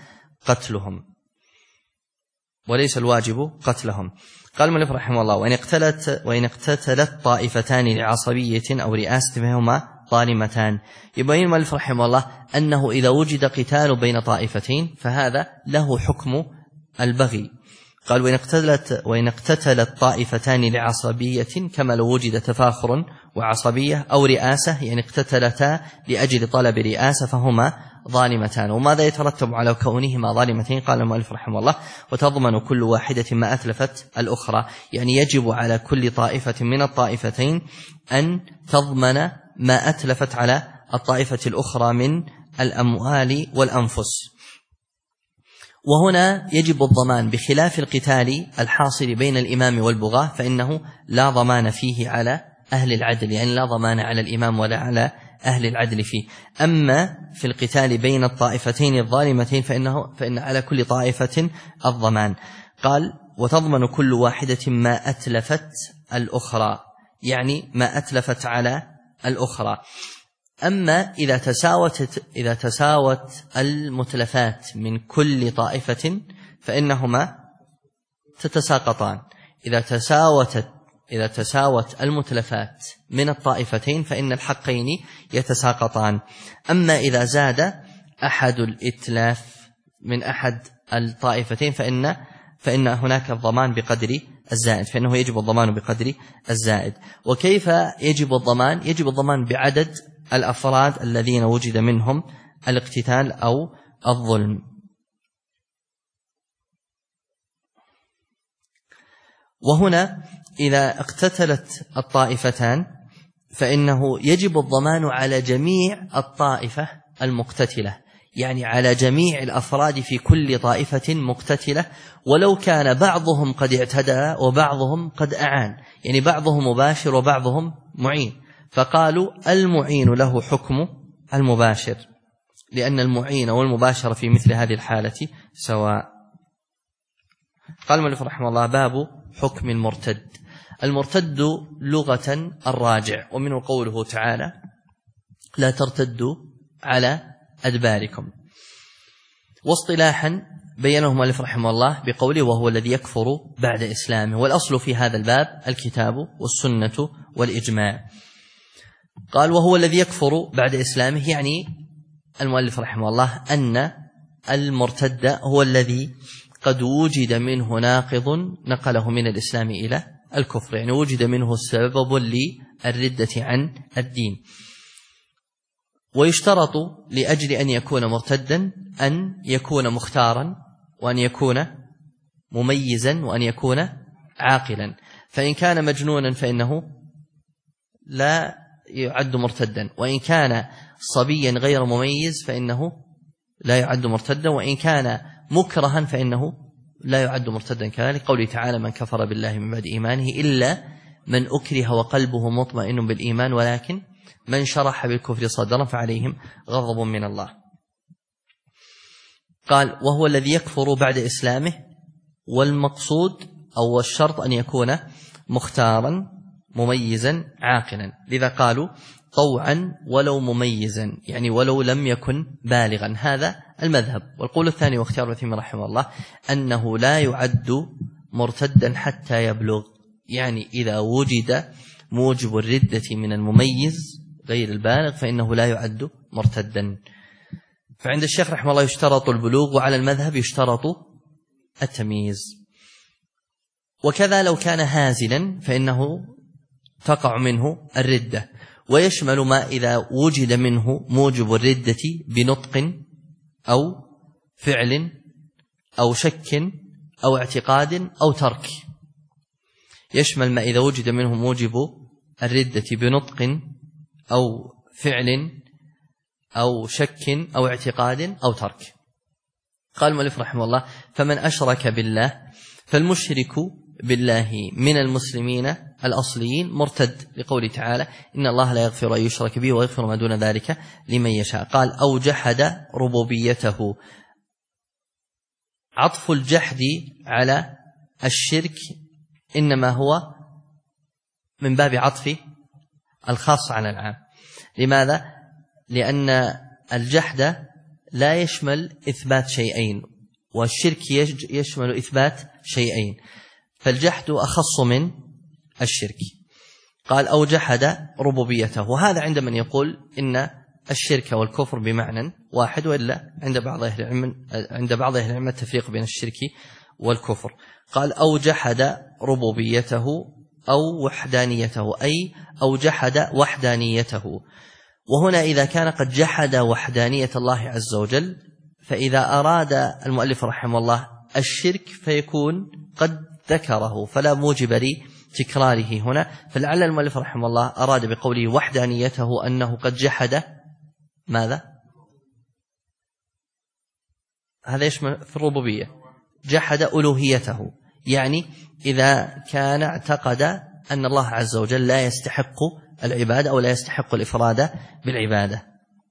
قتلهم. قال المؤلف رحمه الله: وإن اقتتلت طائفتان لعصبية أو رئاسة فهما ظالمتان. يبين المؤلف رحمه الله أنه إذا وجد قتال بين طائفتين فهذا له حكم البغي. قال: وإن اقتتلت طائفتان لعصبية، كما لو وجد تفاخر وعصبية، أو رئاسة يعني اقتتلتا لأجل طلب رئاسة، فهما ظالمتان. وماذا يترتب على كونهما ظالمتين؟ قال المؤلف رحمه الله: وتضمن كل واحدة ما أتلفت الأخرى، يعني يجب على كل طائفة من الطائفتين أن تضمن ما أتلفت على الطائفة الأخرى من الأموال والأنفس. وهنا يجب الضمان، بخلاف القتال الحاصل بين الإمام والبغاة فإنه لا ضمان فيه على أهل العدل، يعني لا ضمان على الإمام ولا على أهل العدل فيه. أما في القتال بين الطائفتين الظالمتين فإن على كل طائفة الضمان. قال: وتضمن كل واحدة ما أتلفت الأخرى، يعني ما أتلفت على الأخرى. أما إذا تساوت المتلفات من كل طائفة فإنهما تتساقطان. إذا تساوت المتلفات من الطائفتين فإن الحقين يتساقطان. أما إذا زاد أحد الإتلاف من أحد الطائفتين فإن هناك الضمان بقدر الزائد، فإنه يجب الضمان بقدر الزائد. وكيف يجب الضمان؟ يجب الضمان بعدد الأفراد الذين وجد منهم الاقتتال أو الظلم. وهنا إذا اقتتلت الطائفتان فإنه يجب الضمان على جميع الطائفة المقتتلة، يعني على جميع الأفراد في كل طائفة مقتتلة، ولو كان بعضهم قد اعتدى وبعضهم قد أعان، يعني بعضهم مباشر وبعضهم معين، فقالوا المعين له حكم المباشر، لأن المعين والمباشر في مثل هذه الحالة سواء. قال المؤلف رحمه الله: باب حكم المرتد. المرتد لغة الراجع، ومنه قوله تعالى: لا ترتدوا على أدباركم. واصطلاحا بينه المؤلف رحمه الله بقوله: وهو الذي يكفر بعد إسلامه. والأصل في هذا الباب الكتاب والسنة والإجماع. قال: وهو الذي يكفر بعد إسلامه، يعني المؤلف رحمه الله أن المرتد هو الذي قد وجد منه ناقض نقله من الإسلام إلى الكفر، يعني وجد منه سبب للردة عن الدين. ويشترط لأجل أن يكون مرتدا أن يكون مختارا، وأن يكون مميزا، وأن يكون عاقلا. فإن كان مجنونا فإنه لا يعد مرتدا، وإن كان صبيا غير مميز فإنه لا يعد مرتدا، وإن كان مكرها فإنه لا يعد مرتدا كذلك. قوله تعالى: من كفر بالله من بعد إيمانه إلا من أكره وقلبه مطمئن بالإيمان ولكن من شرح بالكفر صدرا فعليهم غضب من الله. قال: وهو الذي يكفر بعد إسلامه. والمقصود أو الشرط أن يكون مختارا مميزا عاقلا، لذا قالوا طوعا ولو مميزا، يعني ولو لم يكن بالغا. هذا المذهب. والقول الثاني واختيار ابن تيمية رحمه الله أنه لا يعد مرتدا حتى يبلغ، يعني إذا وجد موجب الردة من المميز غير البالغ فإنه لا يعد مرتدا. فعند الشيخ رحمه الله يشترط البلوغ، وعلى المذهب يشترط التمييز. وكذا لو كان هازلا فإنه تقع منه الردة. ويشمل ما إذا وجد منه موجب الردة بنطق أو فعل أو شك أو اعتقاد أو ترك. يشمل ما إذا وجد منه موجب الردة بنطق أو فعل أو شك أو اعتقاد أو ترك. قال المؤلف رحمه الله: فمن أشرك بالله فالمشرك بالله من المسلمين الأصليين مرتد، لقوله تعالى: إن الله لا يغفر أن يشرك به ويغفر ما دون ذلك لمن يشاء. قال: أو جحد ربوبيته. عطف الجحد على الشرك إنما هو من باب عطف الخاص على العام. لماذا؟ لأن الجحد لا يشمل إثبات شيئين، والشرك يشمل إثبات شيئين، فالجحد أخص من الشرك. قال أو جحد ربوبيته، وهذا عند من يقول إن الشرك والكفر بمعنى واحد، وإلا عند بعض أهل العلم التفريق بين الشرك والكفر. قال أو جحد ربوبيته أو وحدانيته، أي أو جحد وحدانيته. وهنا إذا كان قد جحد وحدانية الله عز وجل، فإذا أراد المؤلف رحمه الله الشرك فيكون قد ذكره، فلا موجب لتكراره هنا. فلعل المؤلف رحمه الله أراد بقوله وحدانيته أنه قد جحد ماذا؟ هذا يشمل في الربوبية، جحد ألوهيته، يعني إذا كان اعتقد أن الله عز وجل لا يستحق العبادة أو لا يستحق الإفراد بالعبادة.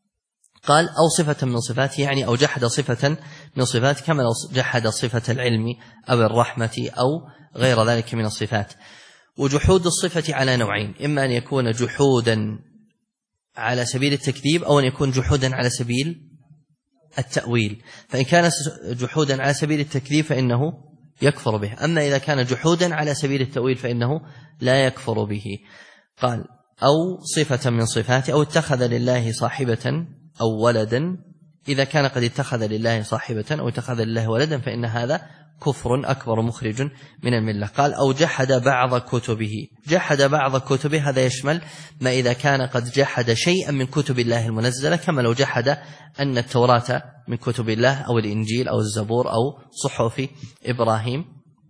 قال أو صفة من صفاته، يعني أو جحد صفة من صفاته، كما لو جحد صفة العلم أو الرحمة أو غير ذلك من الصفات. وجحود الصفة على نوعين، إما أن يكون جحودا على سبيل التكذيب أو أن يكون جحودا على سبيل التأويل. فإن كان جحودا على سبيل التكذيب فإنه يكفر به، أما إذا كان جحودا على سبيل التأويل فإنه لا يكفر به. قال أو صفة من صفاته، أو اتخذ لله صاحبة أو ولدا. إذا كان قد اتخذ لله صاحبة أو اتخذ لله ولدا فإن هذا كفر أكبر مخرج من الملة. قال أو جحد بعض كتبه، جحد بعض كتبه هذا يشمل ما إذا كان قد جحد شيئا من كتب الله المنزلة، كما لو جحد أن التوراة من كتب الله أو الإنجيل أو الزبور أو صحف إبراهيم،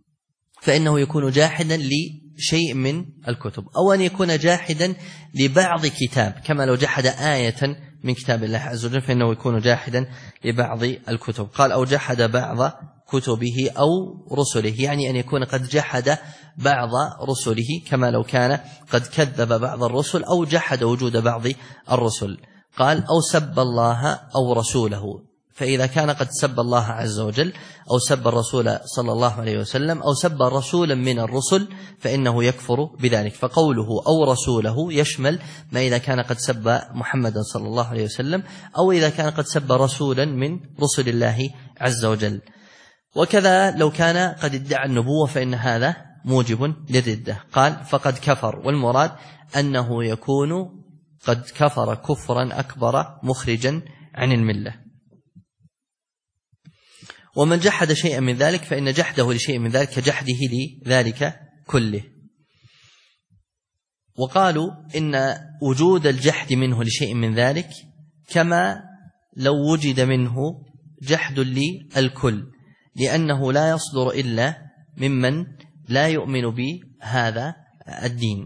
فإنه يكون جاحدا لشيء من الكتب. أو أن يكون جاحدا لبعض كتاب، كما لو جحد آية من كتاب الله عز وجل فإنه يكون جاحدا لبعض الكتب. قال أو جحد بعض كتبه أو رسله، يعني أن يكون قد جحد بعض رسله، كما لو كان قد كذب بعض الرسل أو جحد وجود بعض الرسل. قال أو سب الله أو رسوله، فإذا كان قد سب الله عز وجل أو سب الرسول صلى الله عليه وسلم أو سب رسولا من الرسل فإنه يكفر بذلك. فقوله أو رسوله يشمل ما إذا كان قد سب محمدا صلى الله عليه وسلم أو إذا كان قد سب رسولا من رسل الله عز وجل. وكذا لو كان قد ادعى النبوة فإن هذا موجب للردة. قال فقد كفر، والمراد أنه يكون قد كفر كفرا أكبر مخرجا عن الملة. ومن جحد شيئا من ذلك فإن جحده لشيء من ذلك كجحده لذلك كله. وقالوا إن وجود الجحد منه لشيء من ذلك كما لو وجد منه جحد للكل، لأنه لا يصدر إلا ممن لا يؤمن بهذا الدين.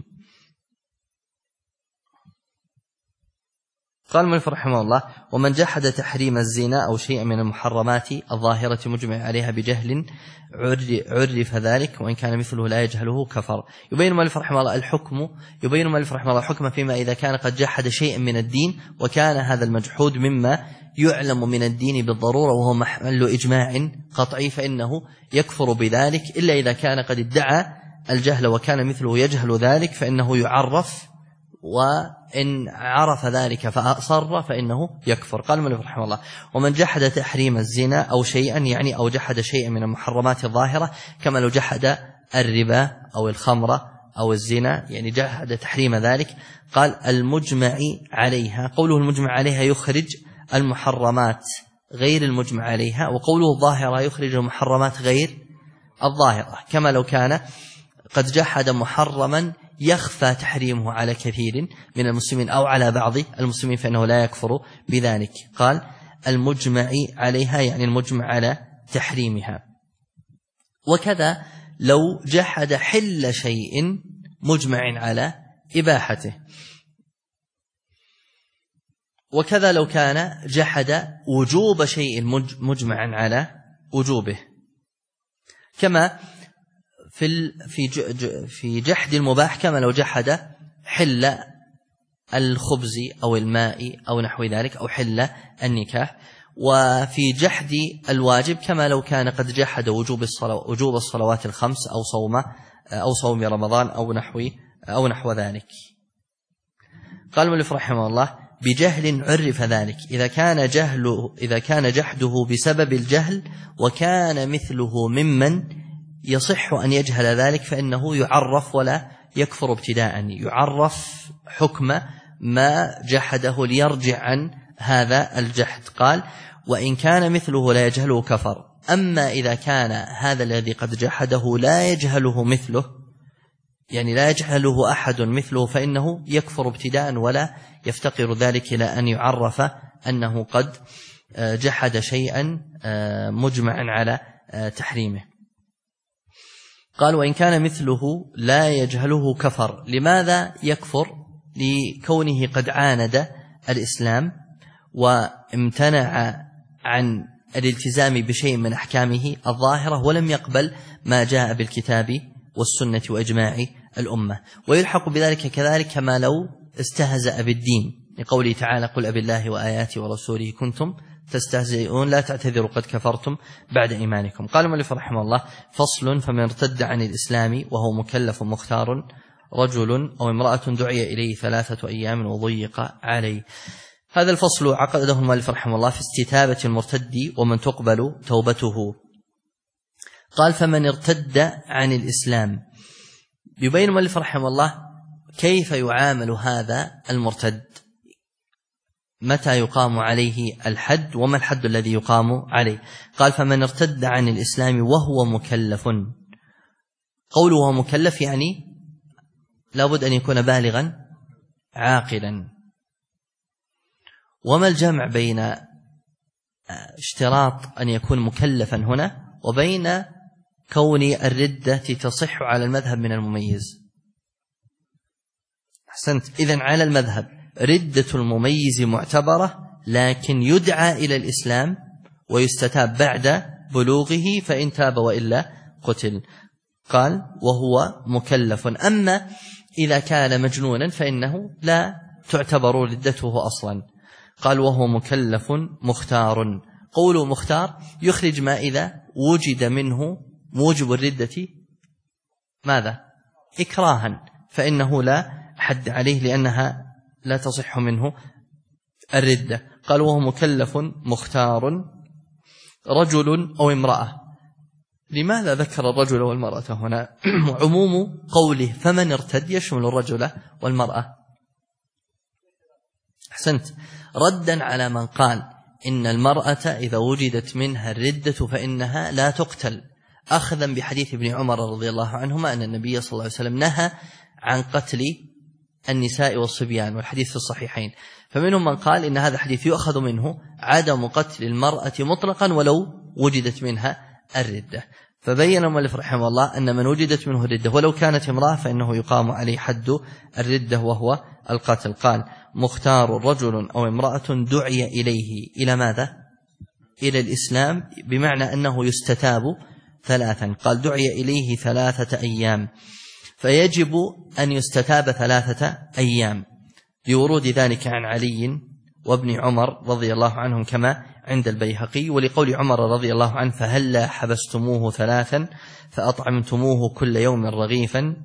قال المؤلف رحمه الله ومن جحد تحريم الزنا أو شيء من المحرمات الظاهرة مجمع عليها بجهل عرف ذلك، وإن كان مثله لا يجهله كفر. يبين المؤلف رحمه الله الحكم فيما إذا كان قد جحد شيئا من الدين وكان هذا المجحود مما يعلم من الدين بالضرورة وهو محل إجماع قطعي، فإنه يكفر بذلك، إلا إذا كان قد ادعى الجهل وكان مثله يجهل ذلك فإنه يعرف، وإن عرف ذلك فأصر فإنه يكفر. قال المؤلف رحمه الله ومن جحد تحريم الزنا أو شيئا، يعني أو جحد شيئا من المحرمات الظاهرة كما لو جحد الربا أو الخمر أو الزنا، يعني جحد تحريم ذلك. قال المجمع عليها، قوله المجمع عليها يخرج المحرمات غير المجمع عليها، وقوله الظاهرة يخرج المحرمات غير الظاهرة، كما لو كان قد جحد محرما يخفى تحريمه على كثير من المسلمين أو على بعض المسلمين فإنه لا يكفر بذلك. قال المجمع عليها يعني المجمع على تحريمها. وكذا لو جحد حل شيء مجمع على إباحته. وكذا لو كان جحد وجوب شيء مجمع على وجوبه، كما في جحد المباح كما لو جحد حل الخبز أو الماء أو نحو ذلك أو حل النكاح. وفي جحد الواجب كما لو كان قد جحد وجوب الصلوات الخمس أو صوم رمضان أو نحو ذلك. قال المؤلف رحمه الله بجهل عرف ذلك. إذا كان جحده بسبب الجهل وكان مثله ممن يصح أن يجهل ذلك فإنه يعرف ولا يكفر ابتداء، يعرف حكم ما جحده ليرجع عن هذا الجحد. قال وإن كان مثله لا يجهله كفر. أما إذا كان هذا الذي قد جحده لا يجهله مثله، يعني لا يجهله أحد مثله، فإنه يكفر ابتداء ولا يفتقر ذلك إلى أن يعرف أنه قد جحد شيئا مجمعا على تحريمه. قال وإن كان مثله لا يجهله كفر. لماذا يكفر؟ لكونه قد عاند الإسلام وامتنع عن الالتزام بشيء من أحكامه الظاهرة ولم يقبل ما جاء بالكتاب والسنة وإجماع الأمة. ويلحق بذلك كذلك كما لو استهزأ بالدين، لقوله تعالى قل أبالله وآياته ورسوله كنتم تستهزئون لا تعتذروا قد كفرتم بعد إيمانكم. قال المؤلف رحمه الله فصل فمن ارتد عن الإسلام وهو مكلف مختار رجل أو امرأة دعي إليه 3 أيام وضيق عليه. هذا الفصل عقده المؤلف رحمه الله في استتابة المرتد ومن تقبل توبته. قال فمن ارتد عن الإسلام، يبين المؤلف رحمه الله كيف يعامل هذا المرتد، متى يقام عليه الحد وما الحد الذي يقام عليه. قال فمن ارتد عن الإسلام وهو مكلف. قوله وهو مكلف يعني لابد أن يكون بالغا عاقلا. وما الجمع بين اشتراط أن يكون مكلفا هنا وبين كون الردة تصح على المذهب من المميز؟ أحسنت. إذن على المذهب ردة المميز معتبرة، لكن يدعى إلى الإسلام ويستتاب بعد بلوغه، فإن تاب وإلا قتل. قال وهو مكلف. أما إذا كان مجنونا فإنه لا تعتبر ردته أصلا. قال وهو مكلف مختار. قوله مختار يخرج ما إذا وجد منه موجب الردة ماذا؟ إكراها، فإنه لا حد عليه لأنها لا تصح منه الردة. قال وهو مكلف مختار رجل أو امرأة. لماذا ذكر الرجل والمرأة هنا؟ عموم قوله فمن ارتد يشمل الرجل والمرأة. أحسنت. ردا على من قال إن المرأة إذا وجدت منها الردة فإنها لا تقتل، أخذا بحديث ابن عمر رضي الله عنهما أن النبي صلى الله عليه وسلم نهى عن قتل النساء والصبيان، والحديث في الصحيحين. فمنهم من قال إن هذا الحديث يؤخذ منه عدم قتل المرأة مطلقا ولو وجدت منها الردة. فبين المؤلف رحمه الله أن من وجدت منه الردة ولو كانت امرأة فإنه يقام عليه حد الردة وهو القتل. قال مختار رجل أو امرأة دعي إليه إلى ماذا؟ إلى الإسلام، بمعنى أنه يستتاب 3. قال دعي إليه 3 أيام، فيجب أن يستتاب 3 أيام لورود ذلك عن علي وابن عمر رضي الله عنهم كما عند البيهقي، ولقول عمر رضي الله عنه فهلا حبستموه 3 فأطعمتموه كل يوم رغيفا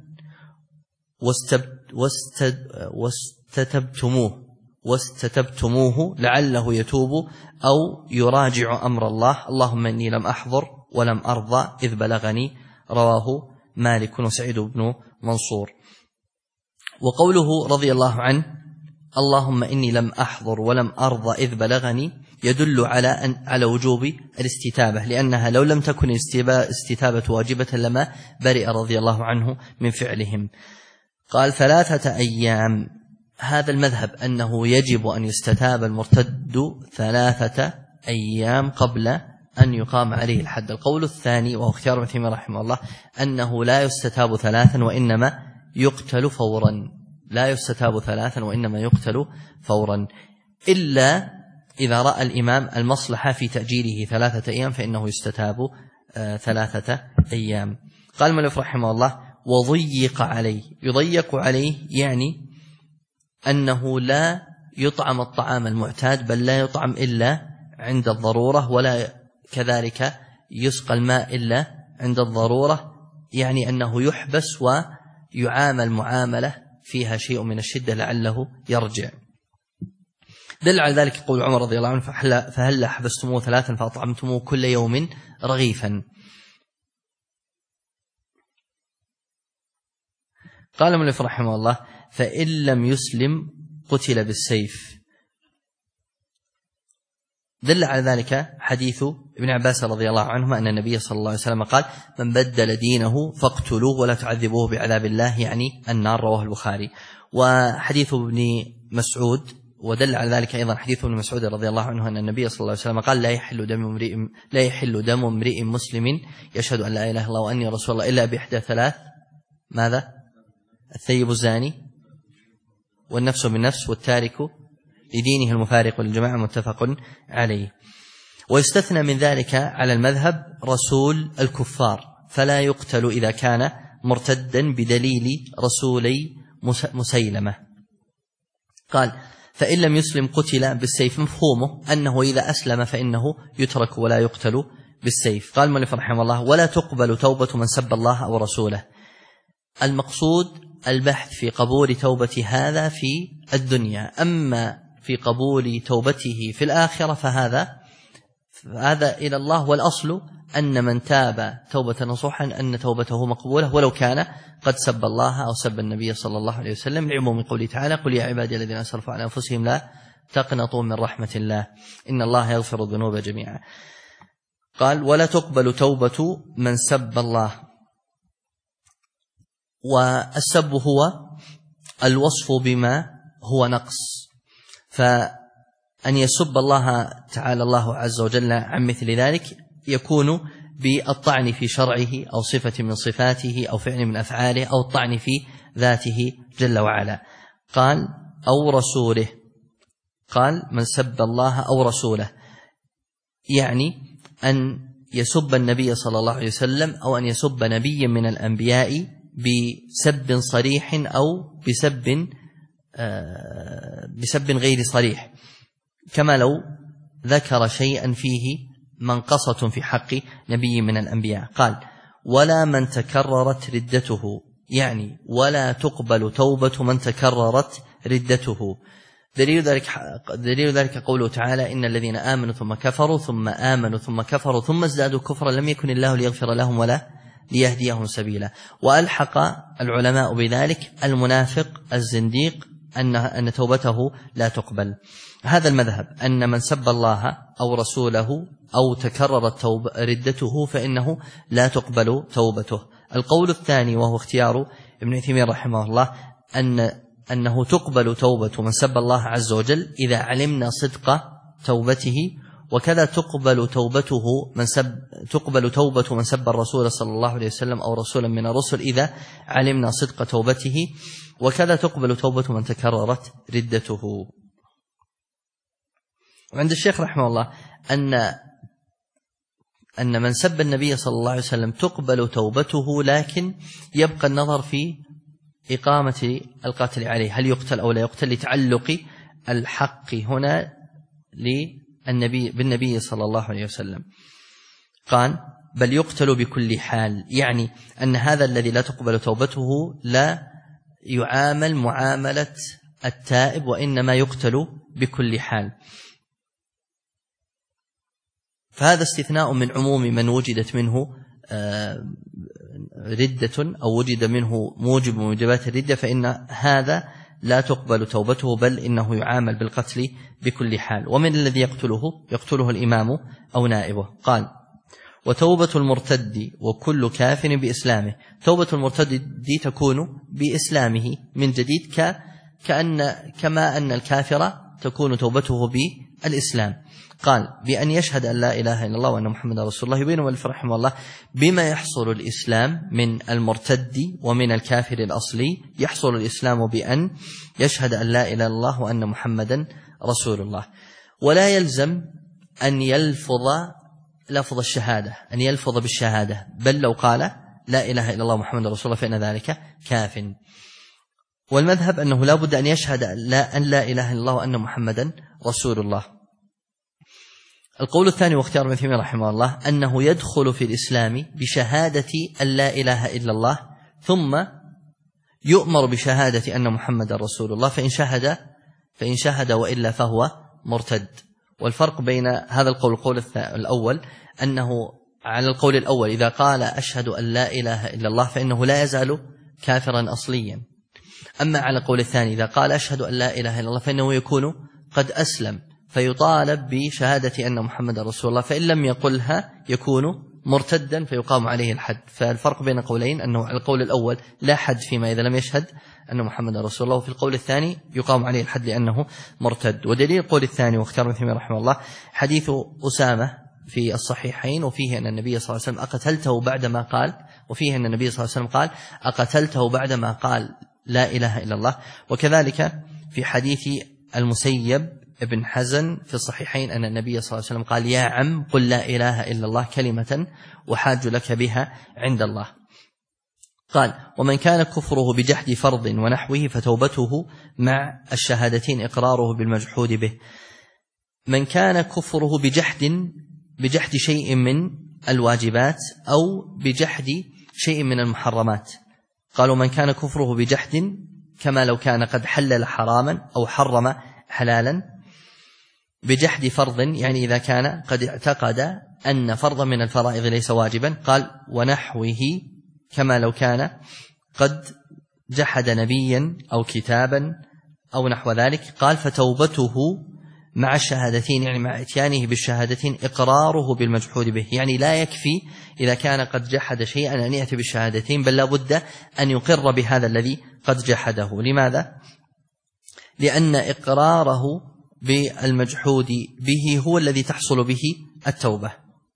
واستتبتموه لعله يتوب أو يراجع أمر الله. اللهم إني لم أحضر ولم أرضى إذ بلغني. رواه مالك وسعيد بن منصور. وقوله رضي الله عنه اللهم إني لم أحضر ولم أرضى إذ بلغني يدل على وجوب الاستتابة، لأنها لو لم تكن الاستتابة واجبة لما برئ رضي الله عنه من فعلهم. قال 3 أيام. هذا المذهب أنه يجب أن يستتاب المرتد 3 أيام قبل أن يقام عليه الحد. القول الثاني وهو اختيار ابن تيمية رحمه الله أنه لا يستتاب 3 وإنما يقتل فورا. لا يستتاب 3 وإنما يقتل فورا، إلا إذا رأى الإمام المصلحة في تأجيله 3 أيام فإنه يستتاب 3 أيام. قال المؤلف رحمه الله وضيق عليه. يضيق عليه يعني أنه لا يطعم الطعام المعتاد، بل لا يطعم إلا عند الضرورة، ولا كذلك يسقى الماء إلا عند الضرورة، يعني أنه يحبس ويعامل معاملة فيها شيء من الشدة لعله يرجع. دل على ذلك قول عمر رضي الله عنه فهل حبستموه 3 فأطعمتموه كل يوم رغيفا. قال المؤلف رحمه الله فإن لم يسلم قتل بالسيف. دل على ذلك حديث ابن عباس رضي الله عنهما أن النبي صلى الله عليه وسلم قال من بدل دينه فاقتلوه ولا تعذبوه بعذاب الله، يعني النار، رواه البخاري. وحديث ابن مسعود، ودل على ذلك أيضا حديث ابن مسعود رضي الله عنه أن النبي صلى الله عليه وسلم قال لا يحل دم امرئ مسلم يشهد أن لا إله إلا الله وأني رسول الله إلا بإحدى 3. ماذا؟ الثيب الزاني والنفس بالنفس والتارك لدينه المفارق للجماعة، متفق عليه. ويستثنى من ذلك على المذهب رسول الكفار، فلا يقتل إذا كان مرتدا بدليل رسولي مسيلمة. قال فإن لم يسلم قتل بالسيف، مفهومه أنه إذا أسلم فإنه يترك ولا يقتل بالسيف. قال المؤلف رحمه الله ولا تقبل توبة من سب الله أو رسوله. المقصود البحث في قبول توبة هذا في الدنيا، أما في قبول توبته في الآخرة فهذا إلى الله. والأصل أن من تاب توبة نصوحا أن توبته مقبولة ولو كان قد سب الله أو سب النبي صلى الله عليه وسلم، لعموم قوله تعالى قل يا عبادي الذين أسرفوا على أنفسهم لا تقنطوا من رحمة الله إن الله يغفر الذنوب جميعا. قال ولا تقبل توبة من سب الله. والسب هو الوصف بما هو نقص، فأن يسب الله تعالى الله عز وجل عن مثل ذلك يكون بالطعن في شرعه أو صفة من صفاته أو فعل من أفعاله أو الطعن في ذاته جل وعلا. قال أو رسوله، قال من سب الله أو رسوله، يعني أن يسب النبي صلى الله عليه وسلم أو أن يسب نبيا من الأنبياء بسب صريح أو بسب غير صريح، كما لو ذكر شيئا فيه منقصة في حق نبي من الأنبياء. قال ولا من تكررت ردته، يعني ولا تقبل توبة من تكررت ردته. دليل ذلك قوله تعالى إن الذين آمنوا ثم كفروا ثم آمنوا ثم كفروا ثم ازدادوا كفرا لم يكن الله ليغفر لهم ولا ليهديهم سبيلا. وألحق العلماء بذلك المنافق الزنديق أن توبته لا تقبل. هذا المذهب أن من سب الله أو رسوله أو تكررت ردته فإنه لا تقبل توبته. القول الثاني وهو اختيار ابن عثيمين رحمه الله أنه تقبل توبة من سب الله عز وجل إذا علمنا صدق توبته، وكذا تقبل توبة من سب الرسول صلى الله عليه وسلم أو رسولا من الرسل إذا علمنا صدق توبته، وكذا تقبل توبة من تكررت ردته. وعند الشيخ رحمه الله أن من سب النبي صلى الله عليه وسلم تقبل توبته، لكن يبقى النظر في إقامة القاتل عليه، هل يقتل أو لا يقتل، لتعلق الحق هنا بالنبي صلى الله عليه وسلم. قال بل يقتل بكل حال، يعني أن هذا الذي لا تقبل توبته لا يعامل معاملة التائب، وإنما يقتل بكل حال. فهذا استثناء من عموم من وجدت منه ردة أو وجد منه موجب من موجبات الردة، فإن هذا لا تقبل توبته بل إنه يعامل بالقتل بكل حال. ومن الذي يقتله الإمام أو نائبه. قال وتوبة المرتد وكل كافر بإسلامه. توبة المرتد دي تكون بإسلامه من جديد، كما أن الكافر تكون توبته بالإسلام. قال بأن يشهد أن لا إله إلا الله وأن محمد رسول الله. يبين المؤلف رحمه الله بما يحصل الإسلام من المرتد ومن الكافر الأصلي. يحصل الإسلام بأن يشهد أن لا إله إلا الله وأن محمدا رسول الله، ولا يلزم أن يلفظ لفظ الشهادة، أن يلفظ بالشهادة، بل لو قال لا إله إلا الله محمد رسول الله فإن ذلك كاف. والمذهب أنه لا بد أن يشهد أن لا إله إلا الله وأن محمدا رسول الله. القول الثاني واختيار ابن عثيمين رحمه الله أنه يدخل في الإسلام بشهادة أن لا إله إلا الله، ثم يؤمر بشهادة أن محمد رسول الله، فإن شهد وإلا فهو مرتد. والفرق بين هذا القول الأول أنه على القول الأول إذا قال أشهد أن لا إله إلا الله فإنه لا يزال كافرا أصليا. أما على القول الثاني إذا قال أشهد أن لا إله إلا الله فإنه يكون قد أسلم فيطالب بشهادة أن محمد رسول الله، فإن لم يقلها يكون مرتدا فيقام عليه الحد. فالفرق بين قولين أنه على القول الأول لا حد فيما إذا لم يشهد أن محمد رسول الله، وفي القول الثاني يقام عليه الحد لأنه مرتد. ودليل القول الثاني واختار ابن تيمية رحمه الله حديث أسامة في الصحيحين، وفيه أن النبي صلى الله عليه وسلم أقتلته بعدما قال، وفيه أن النبي صلى الله عليه وسلم قال أقتلته بعدما قال لا إله إلا الله. وكذلك في حديث المسيب ابن حزن في الصحيحين أن النبي صلى الله عليه وسلم قال يا عم قل لا إله إلا الله كلمة أحاج لك بها عند الله. قال ومن كان كفره بجحد فرض ونحوه فتوبته مع الشهادتين إقراره بالمجحود به. من كان كفره بجحد شيء من الواجبات أو بجحد شيء من المحرمات. قالوا من كان كفره بجحد كما لو كان قد حلل حراما أو حرم حلالا، بجحد فرض يعني إذا كان قد اعتقد أن فرضا من الفرائض ليس واجبا. قال ونحوه كما لو كان قد جحد نبيا أو كتابا أو نحو ذلك. قال فتوبته مع الشهادتين يعني مع اتيانه بالشهادتين إقراره بالمجحود به، يعني لا يكفي إذا كان قد جحد شيئا أن يأتي بالشهادتين، بل لا بد أن يقر بهذا الذي قد جحده. لماذا؟ لأن إقراره بالمجحود به هو الذي تحصل به التوبة،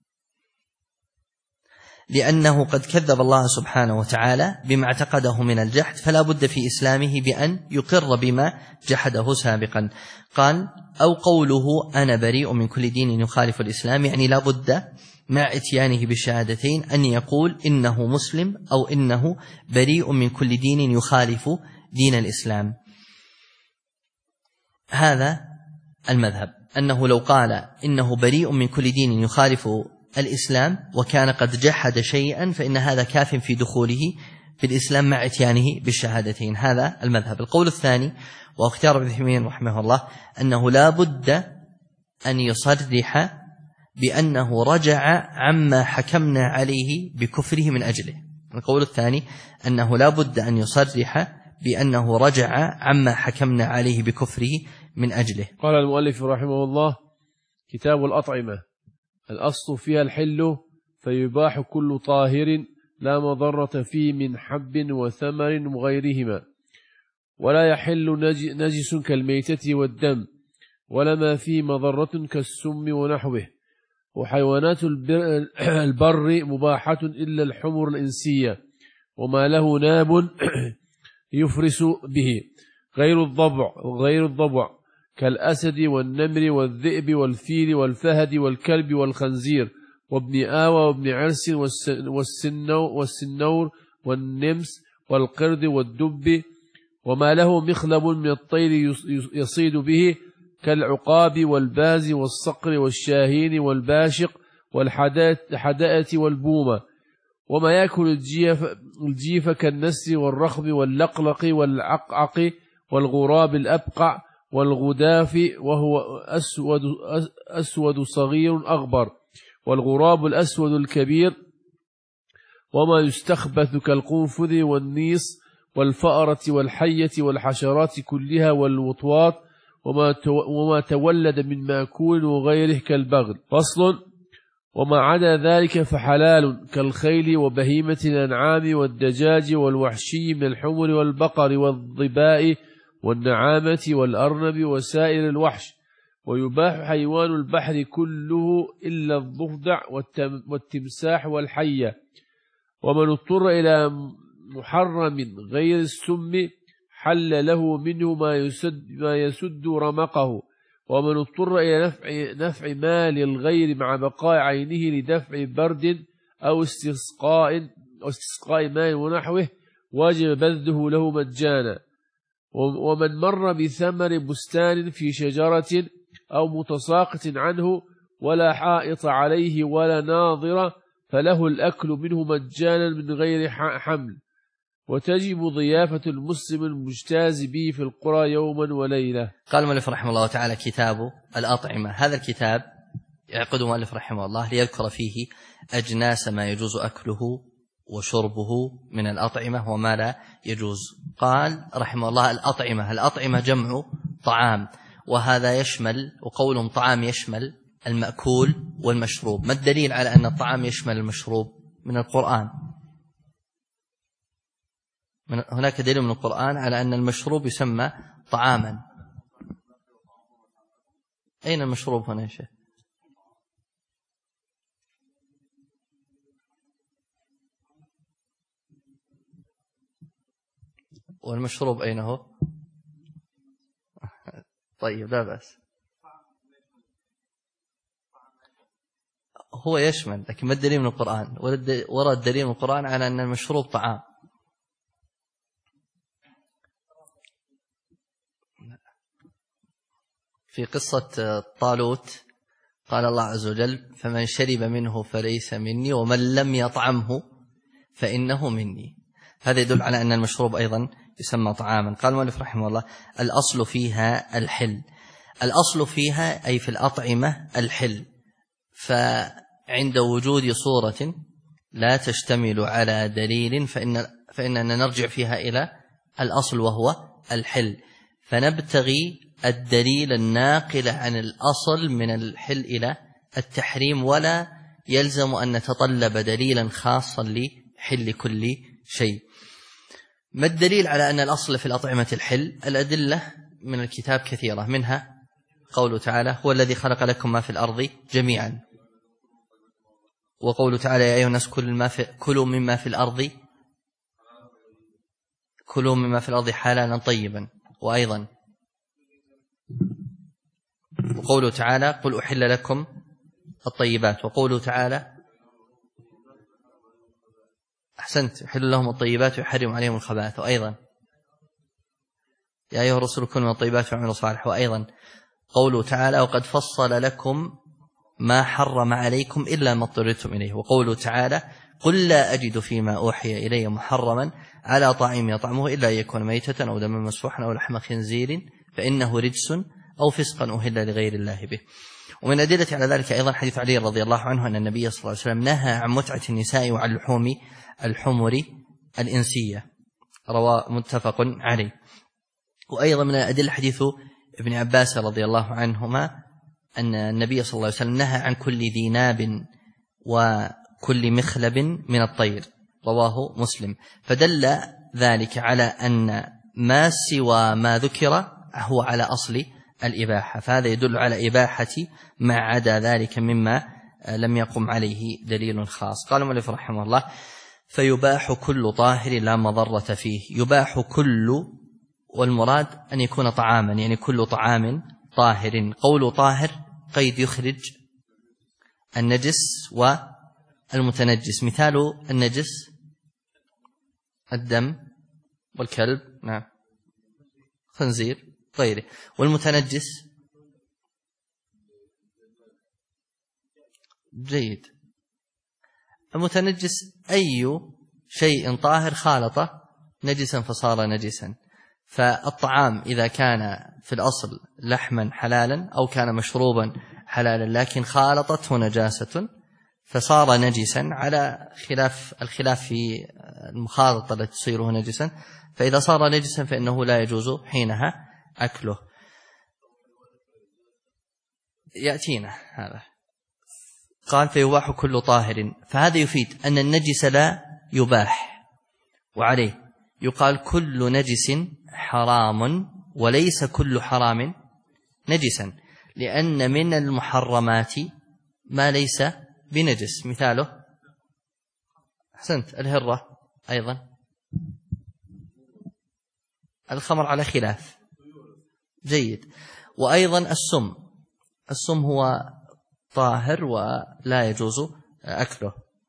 لأنه قد كذب الله سبحانه وتعالى بما اعتقده من الجحد، فلا بد في إسلامه بأن يقر بما جحده سابقا. قال أو قوله أنا بريء من كل دين يخالف الإسلام، يعني لا بد مع اتيانه بالشهادتين أن يقول إنه مسلم أو إنه بريء من كل دين يخالف دين الإسلام. هذا المذهب أنه لو قال إنه بريء من كل دين يخالف الإسلام وكان قد جحد شيئا فإن هذا كاف في دخوله في الإسلام مع اتيانه بالشهادتين. هذا المذهب. القول الثاني واختيار ابن تيمية رحمه الله أنه لا بد أن يصرح بأنه رجع عما حكمنا عليه بكفره من أجله. القول الثاني أنه لا بد أن يصرح بأنه رجع عما حكمنا عليه بكفره من أجله. قال المؤلف رحمه الله كتاب الأطعمة الأصل فيها الحل فيباح كل طاهر لا مضرة فيه من حب وثمر وغيرهما، ولا يحل نجس كالميتة والدم ولا ما فيه مضرة كالسم ونحوه. وحيوانات البر مباحة إلا الحمر الإنسية وما له ناب يفرس به غير الضبع كالأسد والنمر والذئب والفيل والفهد والكلب والخنزير وابن آوى وابن عرس والسنور والنمس والقرد والدب وما له مخلب من الطير يصيد به كالعقاب والباز والصقر والشاهين والباشق والحدائة والبومة. وما يأكل الجيف كالنسر والرخم واللقلق والعقعق والغراب الأبقع والغداف وهو أسود صغير أغبر والغراب الأسود الكبير. وما يستخبث كالقنفذ والنيص والفأرة والحية والحشرات كلها والوطواط وما تولد من مأكول وغيره كالبغل. فصل. وما عدا ذلك فحلال كالخيل وبهيمة الأنعام والدجاج والوحشي من الحمر والبقر والظباء والنعامة والأرنب وسائر الوحش. ويباح حيوان البحر كله إلا الضفدع والتمساح والحية. ومن اضطر إلى محرم غير السم حل له منه ما يسد رمقه. ومن اضطر إلى نفع مال الغير مع بقاء عينه لدفع برد أو استسقاء ماء ونحوه واجب بذله له مجانا. ومن مر بثمر بستان في شجرة أو متساقط عنه ولا حائط عليه ولا ناظر فله الأكل منه مجانا من غير حمل. وتجب ضيافة المسلم المجتاز به في القرى يوما وليلة. قال المؤلف رحمه الله تعالى: كتاب الأطعمة. هذا الكتاب يعقد المؤلف رحمه الله ليذكر فيه أجناس ما يجوز أكله وشربه من الأطعمة وما لا يجوز. قال رحمه الله: الأطعمة جمع طعام، وهذا يشمل، وقولهم طعام يشمل المأكول والمشروب. ما الدليل على أن الطعام يشمل المشروب؟ من القرآن. هناك دليل من القرآن على أن المشروب يسمى طعاما. أين المشروب هنا يا شيخ؟ والمشروب أين هو؟ طيب لا بأس، هو يشمل، لكن ما الدليل من القرآن؟ ورد الدليل من القرآن على أن المشروب طعام. في قصة طالوت قال الله عز وجل: فمن شرب منه فليس مني ومن لم يطعمه فإنه مني. هذا يدل على أن المشروب أيضا يسمى طعاما. قال المؤلف رحمه الله: الأصل فيها الحل. الأصل فيها أي في الأطعمة الحل، فعند وجود صورة لا تشتمل على دليل فإننا نرجع فيها إلى الأصل وهو الحل، فنبتغي الدليل الناقل عن الأصل من الحل إلى التحريم، ولا يلزم أن نتطلب دليلا خاصا لحل كل شيء. ما الدليل على أن الأصل في الأطعمة الحل؟ الأدلة من الكتاب كثيرة، منها قوله تعالى: هو الذي خلق لكم ما في الأرض جميعا، وقوله تعالى: يا أيها الناس كلوا مما في الأرض حلالا طيبا. وأيضا وقوله تعالى: قل أحل لكم الطيبات. وقوله تعالى: أحسنت، يحل لهم الطيبات ويحرم عليهم الخبائث. وأيضا يا أيها الرسل كلوا من الطيبات واعملوا صالحا. وأيضا قوله تعالى: وقد فصل لكم ما حرم عليكم إلا ما اضطررتم إليه. وقوله تعالى: قل لا أجد فيما أوحي إلي محرما على طاعم يطعمه إلا أن يكون ميتة أو دما مسفوحا أو لحم خنزير فإنه رجس أو فسقا أهل لغير الله به. ومن أدلة على ذلك أيضا حديث علي رضي الله عنه أن النبي صلى الله عليه وسلم نهى عن متعة النساء وعن لحوم الحمر الإنسية، رواه متفق عليه. وأيضا من الأدلة حديث ابن عباس رضي الله عنهما أن النبي صلى الله عليه وسلم نهى عن كل ذي ناب وكل مخلب من الطير، رواه مسلم. فدل ذلك على أن ما سوى ما ذكر هو على أصل الإباحة، فهذا يدل على إباحة ما عدا ذلك مما لم يقم عليه دليل خاص. قال المؤلف رحمه الله: فيباح كل طاهر لا مضرة فيه. يباح كل، والمراد أن يكون طعاما، يعني كل طعام طاهر. قول طاهر قيد يخرج النجس والمتنجس. مثال النجس الدم والكلب، نعم، خنزير غيره. والمتنجس جيد، المتنجس أي شيء طاهر خالط نجسا فصار نجسا. فالطعام إذا كان في الأصل لحما حلالا أو كان مشروبا حلالا لكن خالطته نجاسة فصار نجسا، على الخلاف في المخالطة التي تصيره نجسا، فإذا صار نجسا فإنه لا يجوز حينها أكله. يأتينا هذا. قال: فيباح كل طاهر، فهذا يفيد أن النجس لا يباح، وعليه يقال كل نجس حرام وليس كل حرام نجسا، لأن من المحرمات ما ليس بنجس. مثاله أحسنت الهرة، أيضا الخمر على خلاف، جيد. وأيضا السم هو طاهر ولا يجوز أكله.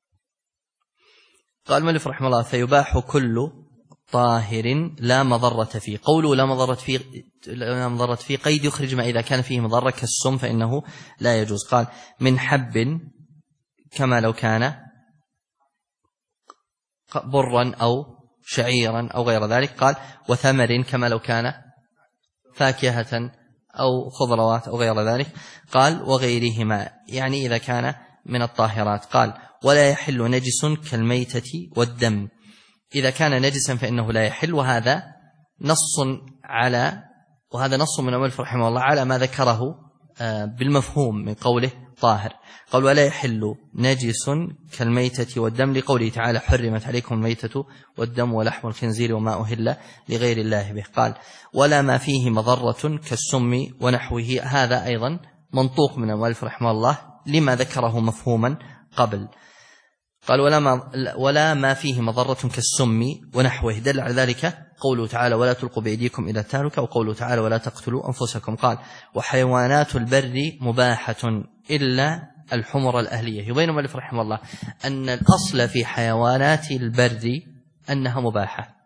قال المؤلف رحمه الله: فيباح كل طاهر لا مضرة فيه. قوله لا مضرة فيه قيد يخرج ما إذا كان فيه مضرة كالسم فإنه لا يجوز. قال: من حب، كما لو كان برا أو شعيرا أو غير ذلك. قال وثمر كما لو كان فاكهة أو خضروات أو غير ذلك. قال وغيرهما يعني إذا كان من الطاهرات. قال ولا يحل نجس كالميتة والدم. إذا كان نجسا فإنه لا يحل، وهذا نص من المؤلف رحمه الله على ما ذكره بالمفهوم من قوله طاهر. قال ولا يحل نجس كالميتة والدم لقوله تعالى حرمت عليكم الميتة والدم ولحم الخنزير وما أهل لغير الله به. قال ولا ما فيه مضرة كالسم ونحوه. هذا أيضا منطوق من المؤلف رحمه الله لما ذكره مفهوما قبل. قال ولا ما فيه مضرة كالسم ونحوه. دل على ذلك قوله تعالى ولا تلقوا بأيديكم إلى التهلكة، وقوله تعالى ولا تقتلوا أنفسكم. قال وحيوانات البر مباحة إلا الحمر الأهلية. يبين المؤلف رحمه الله أن الأصل في حيوانات البر أنها مباحة.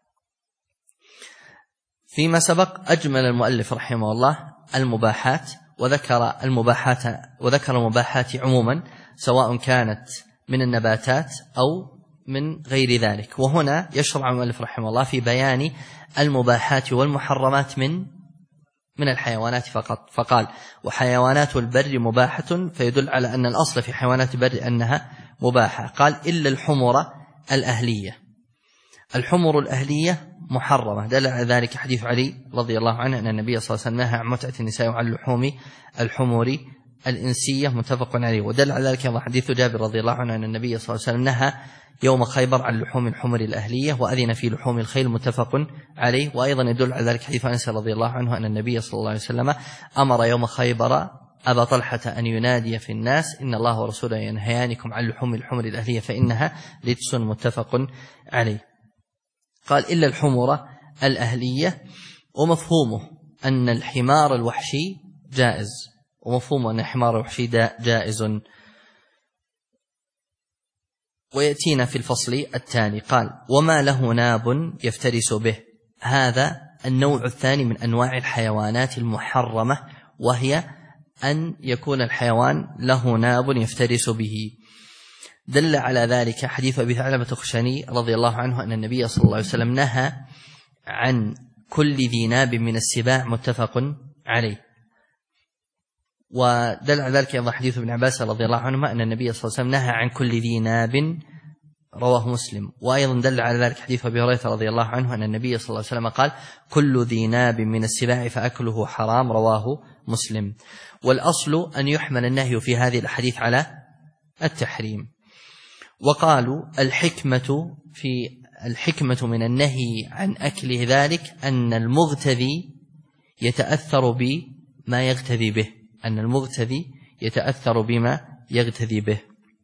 فيما سبق أجمل المؤلف رحمه الله المباحات وذكر المباحات عموما سواء كانت من النباتات أو من غير ذلك. وهنا يشرع المؤلف رحمه الله في بيان المباحات والمحرمات من الحيوانات فقط. فقال وحيوانات البر مباحة، فيدل على أن الأصل في حيوانات البر أنها مباحة. قال إلا الحمر الأهلية. الحمر الأهلية محرمة. دل على ذلك حديث علي رضي الله عنه أن النبي صلى الله عليه وسلم نهى عن متعة النساء وعن لحوم الحمر الإنسية متفق عليه. ودل على ذلك حديث جابر رضي الله عنه أن النبي صلى الله عليه وسلم نهى يوم خيبر عن لحوم الحمر الأهلية وأذن في لحوم الخيل متفق عليه. وأيضا يدل على ذلك حديث أنس رضي الله عنه أن النبي صلى الله عليه وسلم أمر يوم خيبر أبا طلحة أن ينادي في الناس إن الله ورسوله ينهيانكم عن لحوم الحمر الأهلية فإنها رجس متفق عليه. قال إلا الحمر الأهلية، ومفهومه أن الحمار الوحشي جائز، ومفهومه أن الحمار الوحشي جائز. ويأتينا في الفصل الثاني. قال وما له ناب يفترس به. هذا النوع الثاني من أنواع الحيوانات المحرمة، وهي أن يكون الحيوان له ناب يفترس به. دل على ذلك حديث أبي ثعلبة الخشني رضي الله عنه أن النبي صلى الله عليه وسلم نهى عن كل ذي ناب من السباع متفق عليه. ودل على ذلك أيضا حديث ابن عباس رضي الله عنهما أن النبي صلى الله عليه وسلم نهى عن كل ذي ناب رواه مسلم. وأيضا دل على ذلك حديث أبي هريرة رضي الله عنه أن النبي صلى الله عليه وسلم قال كل ذي ناب من السباع فأكله حرام رواه مسلم. والأصل أن يحمل النهي في هذه الحديث على التحريم. وقالوا الحكمة من النهي عن أكل ذلك أن المغتذي يتأثر بما يغتذي به، أن المغتذي يتأثر بما يغتذي به.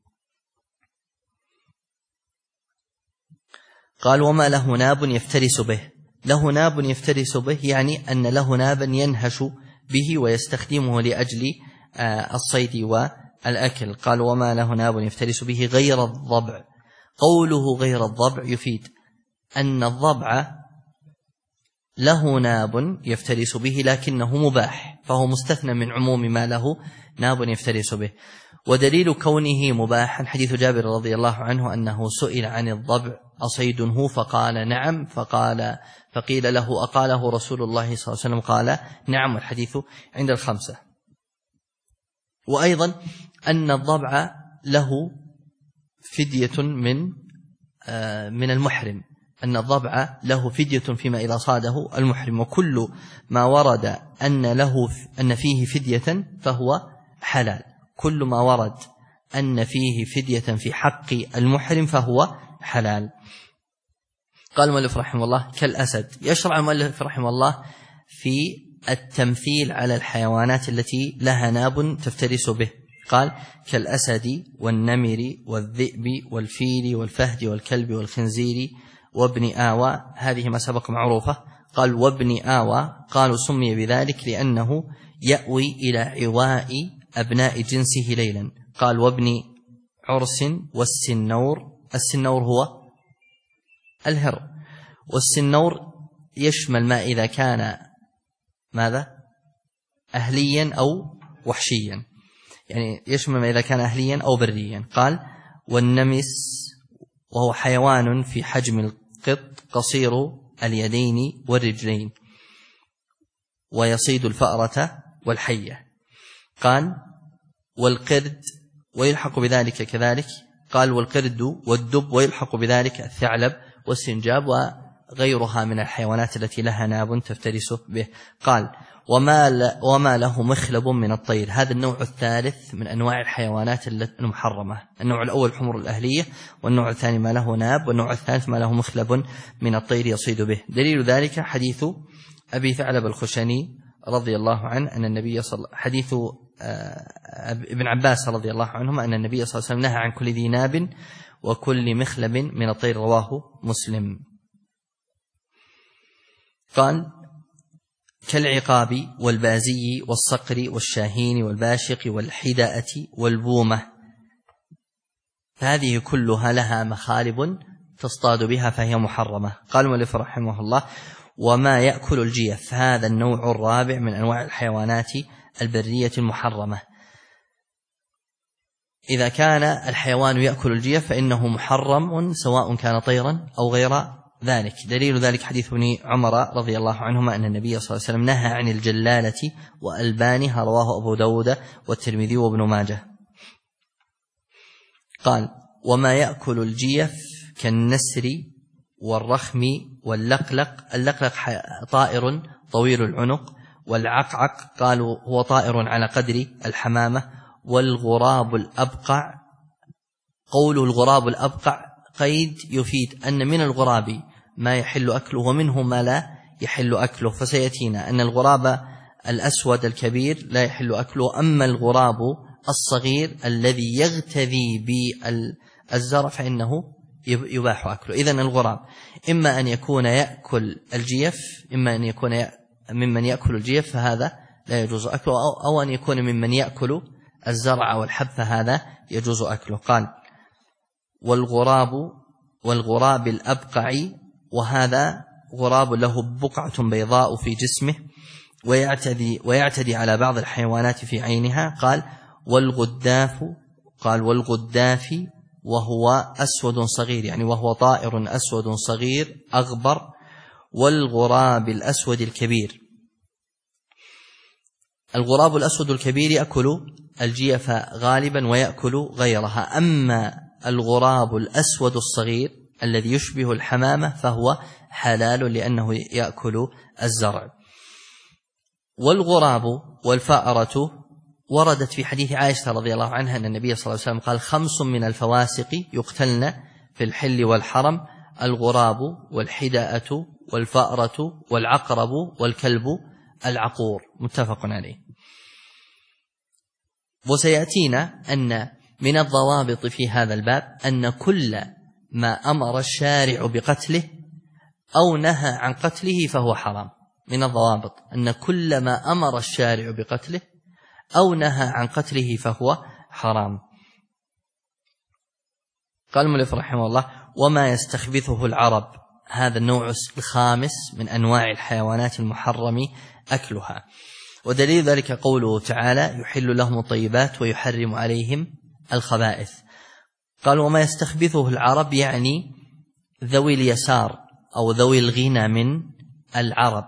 قال وما له ناب يفترس به. له ناب يفترس به يعني أن له نابا ينهش به ويستخدمه لأجل الصيد والأكل. قال وما له ناب يفترس به غير الضبع. قوله غير الضبع يفيد أن الضبع له ناب يفترس به لكنه مباح، فهو مستثنى من عموم ما له ناب يفترس به. ودليل كونه مباحا حديث جابر رضي الله عنه أنه سئل عن الضبع أصيد هو فقال نعم، فقيل له أقاله رسول الله صلى الله عليه وسلم قال نعم، والحديث عند الخمسة. وأيضا أن الضبع له فدية من المحرم، أن الضبع له فدية فيما إذا صاده المحرم. وكل ما ورد أن فيه فدية فهو حلال. كل ما ورد أن فيه فدية في حق المحرم فهو حلال. قال المؤلف رحمه الله كالأسد. يشرع المؤلف رحمه الله في التمثيل على الحيوانات التي لها ناب تفترس به. قال كالأسد والنمر والذئب والفيل والفهد والكلب والخنزير وابن آوى. هذه ما سبق معروفة. قال وابن آوى قالوا سمي بذلك لأنه يأوي إلى عواء أبناء جنسه ليلا. قال وابن عرس والسنور. السنور هو الهر، والسنور يشمل ما إذا كان ماذا أهليا أو وحشيا، يعني يشمل ما إذا كان أهليا أو بريا. قال والنمس وهو حيوان في حجم قط قصير اليدين والرجلين ويصيد الفأرة والحية. قال والقرد ويلحق بذلك كذلك، قال والقرد والدب ويلحق بذلك الثعلب والسنجاب وغيرها من الحيوانات التي لها ناب تفترس به. قال وما له مخلب من الطير. هذا النوع الثالث من أنواع الحيوانات المحرمة. النوع الأول الحمر الأهلية، والنوع الثاني ما له ناب، والنوع الثالث ما له مخلب من الطير يصيد به. دليل ذلك حديث أبي ثعلب الخشني رضي الله عنه أن النبي حديث ابن عباس رضي الله عنهما أن النبي صلى الله عليه وسلم نهى عن كل ذي ناب وكل مخلب من الطير، رواه مسلم. قال كالعقاب والبازي والصقر والشاهين والباشق والحداءة والبومة، فهذه كلها لها مخالب تصطاد بها فهي محرمة. قال المؤلف رحمه الله وما يأكل الجيف، هذا النوع الرابع من أنواع الحيوانات البرية المحرمة. إذا كان الحيوان يأكل الجيف فإنه محرم سواء كان طيرا أو غير ذلك. دليل ذلك حديث ابن عمر رضي الله عنهما أن النبي صلى الله عليه وسلم نهى عن الجلالة وألبانها، رواه أبو داود والترمذي وابن ماجه. قال وما يأكل الجيف كالنسر والرخم واللقلق. اللقلق طائر طويل العنق، والعقعق قالوا هو طائر على قدر الحمامة، والغراب الأبقع. قول الغراب الأبقع قيد يفيد أن من الغراب ما يحل أكله ومنه ما لا يحل أكله، فسيأتينا أن الغراب الأسود الكبير لا يحل أكله، أما الغراب الصغير الذي يغتذي بالزرع فإنه يباح أكله. إذن الغراب إما أن يكون يأكل الجيف، إما أن يكون ممن يأكل الجيف فهذا لا يجوز أكله، أو أن يكون ممن يأكل الزرع والحب فهذا يجوز أكله. قال والغراب الأبقع، وهذا غراب له بقعة بيضاء في جسمه ويعتدي على بعض الحيوانات في عينها. قال والغداف وهو أسود صغير، يعني وهو طائر أسود صغير أغبر. والغراب الأسود الكبير، الغراب الأسود الكبير يأكل الجيف غالبا ويأكل غيرها، أما الغراب الأسود الصغير الذي يشبه الحمامة فهو حلال لأنه يأكل الزرع. والغراب والفأرة وردت في حديث عائشة رضي الله عنها أن النبي صلى الله عليه وسلم قال 5 من الفواسق يقتلن في الحل والحرم: الغراب والحداءة والفأرة والعقرب والكلب العقور، متفق عليه. وسيأتينا أن من الضوابط في هذا الباب أن كل ما أمر الشارع بقتله أو نهى عن قتله فهو حرام. من الضوابط أن كل ما أمر الشارع بقتله أو نهى عن قتله فهو حرام. قال المؤلف رحمه الله وما يستخبثه العرب، هذا النوع الخامس من أنواع الحيوانات المحرم أكلها. ودليل ذلك قوله تعالى يحل لهم الطيبات ويحرم عليهم الخبائث. قال وما يستخبثه العرب يعني ذوي اليسار أو ذوي الغنى من العرب،